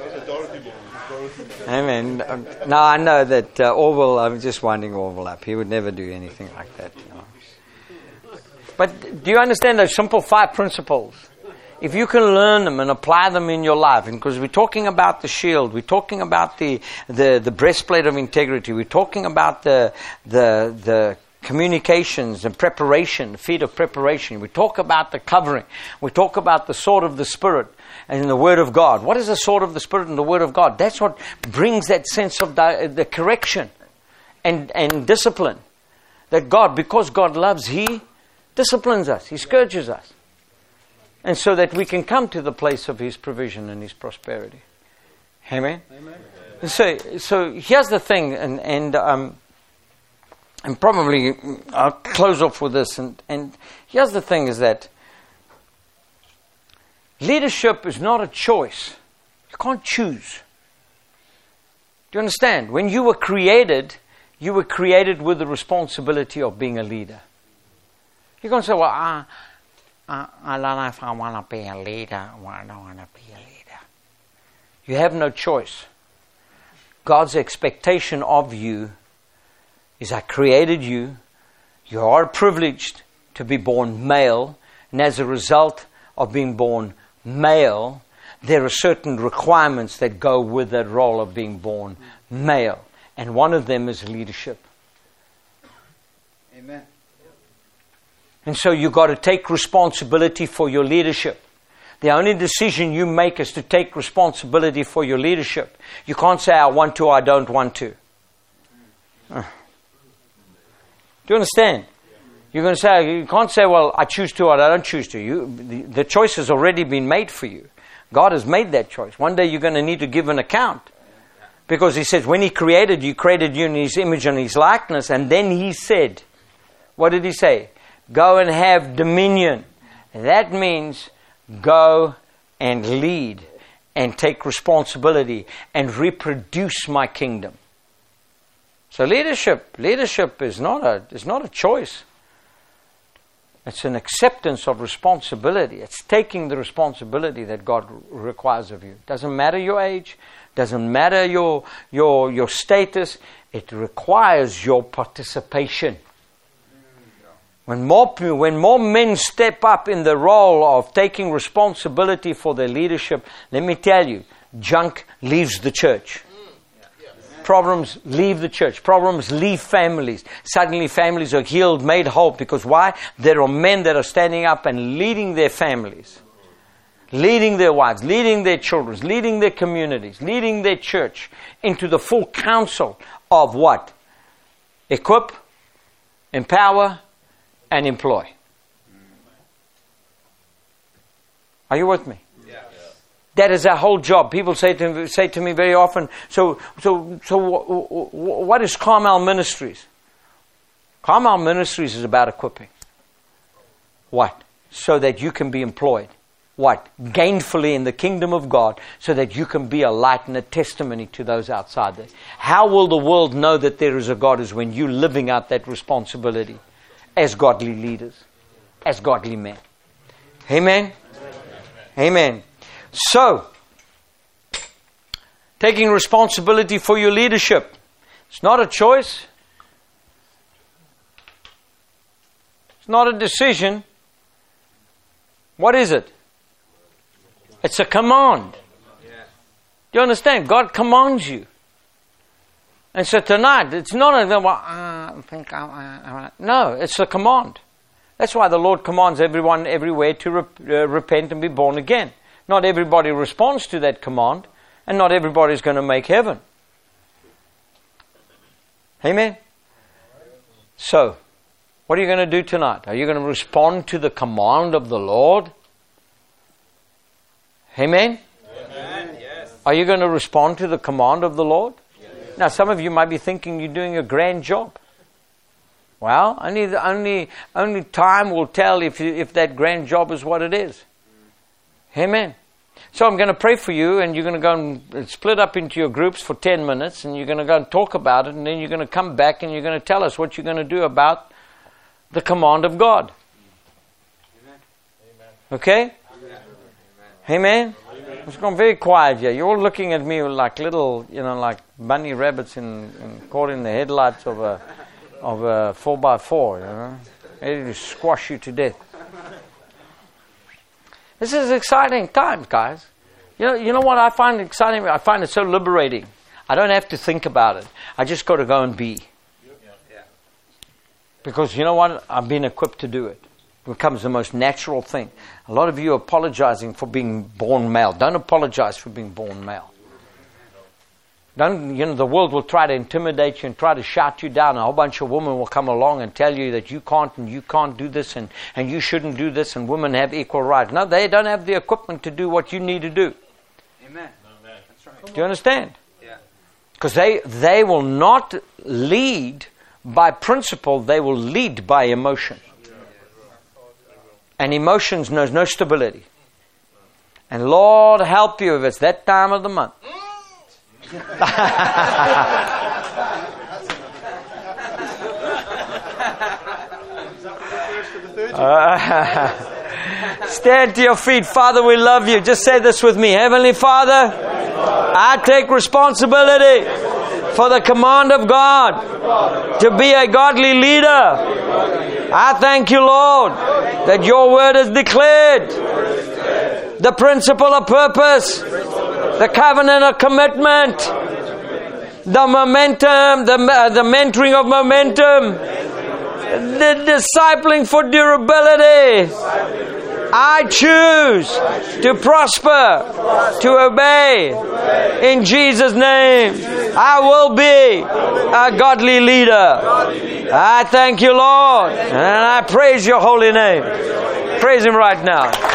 Amen. Now I know that uh, Orville, I'm just winding Orville up. He would never do anything like that. You know. But do you understand those simple five principles? If you can learn them and apply them in your life, and because we're talking about the shield, we're talking about the, the, the breastplate of integrity, we're talking about the the the communications and preparation, the feet of preparation. We talk about the covering. We talk about the sword of the Spirit and the Word of God. What is the sword of the Spirit and the Word of God? That's what brings that sense of the, the correction and, and discipline. That God, because God loves, He disciplines us. He scourges us. And so that we can come to the place of His provision and His prosperity. Amen? Amen. So, so here's the thing, and, and um, And probably I'll close off with this. And, and here's the thing is that leadership is not a choice. You can't choose. Do you understand? When you were created, you were created with the responsibility of being a leader. You're going to say, well, I, I, I don't know if I want to be a leader or I don't want to be a leader. You have no choice. God's expectation of you is I created you, you are privileged to be born male, and as a result of being born male, there are certain requirements that go with that role of being born male. And one of them is leadership. Amen. And so you've got to take responsibility for your leadership. The only decision you make is to take responsibility for your leadership. You can't say, I want to, I don't want to. Uh. Do you understand? You're going to say, you can't say, well, I choose to or I don't choose to. You, the, the choice has already been made for you. God has made that choice. One day you're going to need to give an account. Because He says, when He created you, created you in His image and His likeness. And then He said, what did He say? Go and have dominion. That means go and lead and take responsibility and reproduce my kingdom. So leadership, leadership is not a is not a choice. It's an acceptance of responsibility. It's taking the responsibility that God requires of you. Doesn't matter your age, doesn't matter your your your status. It requires your participation. When more when more men step up in the role of taking responsibility for their leadership, let me tell you, junk leaves the church. Problems leave the church. Problems leave families. Suddenly families are healed, made whole. Because why? There are men that are standing up and leading their families. Leading their wives, leading their children, leading their communities, leading their church into the full counsel of what? Equip, empower, and employ. Are you with me? That is our whole job. People say to say to me very often, so so so what is Carmel Ministries? Carmel Ministries is about equipping. What? So that you can be employed. What? Gainfully in the kingdom of God, so that you can be a light and a testimony to those outside there. How will the world know that there is a God? Is when you're living out that responsibility as godly leaders, as godly men. Amen? Amen. So, taking responsibility for your leadership. It's not a choice. It's not a decision. What is it? It's a command. Do you understand? God commands you. And so tonight, it's not a, well, uh, I think I, I, I, no, it's a command. That's why the Lord commands everyone everywhere to rep, uh, repent and be born again. Not everybody responds to that command, and not everybody is going to make heaven. Amen? So, what are you going to do tonight? Are you going to respond to the command of the Lord? Amen? Amen. Yes. Are you going to respond to the command of the Lord? Yes. Now, some of you might be thinking you're doing a grand job. Well, only the, only only time will tell if you, if that grand job is what it is. Amen. So I'm going to pray for you, and you're going to go and split up into your groups for ten minutes, and you're going to go and talk about it, and then you're going to come back and you're going to tell us what you're going to do about the command of God. Amen. Okay? Amen. Amen. It's gone very quiet here. You're all looking at me like little, you know, like bunny rabbits in, in caught in the headlights of a of a four by four. You know, ready to squash you to death. This is exciting times, guys. You know, you know what I find exciting? I find it so liberating. I don't have to think about it. I just got to go and be. Because you know what? I've been equipped to do it. It becomes the most natural thing. A lot of you are apologizing for being born male. Don't apologize for being born male. Don't, you know, the world will try to intimidate you and try to shout you down. A whole bunch of women will come along and tell you that you can't and you can't do this and, and you shouldn't do this and women have equal rights. No, they don't have the equipment to do what you need to do. Amen. That's right. Do you understand? Yeah. Because they, they will not lead by principle, they will lead by emotion. And emotions knows no stability. And Lord help you if it's that time of the month. uh, stand to your feet. Father, we love you. Just say this with me. Heavenly Father, I take responsibility for the command of God to be a godly leader. I thank you, Lord, that your word is declared. The principle of purpose, the covenant of commitment, the momentum, the, uh, the mentoring of momentum, the discipling for durability. I choose to prosper, to obey. In Jesus' name, I will be a godly leader. I thank you, Lord, and I praise your holy name. Praise Him right now.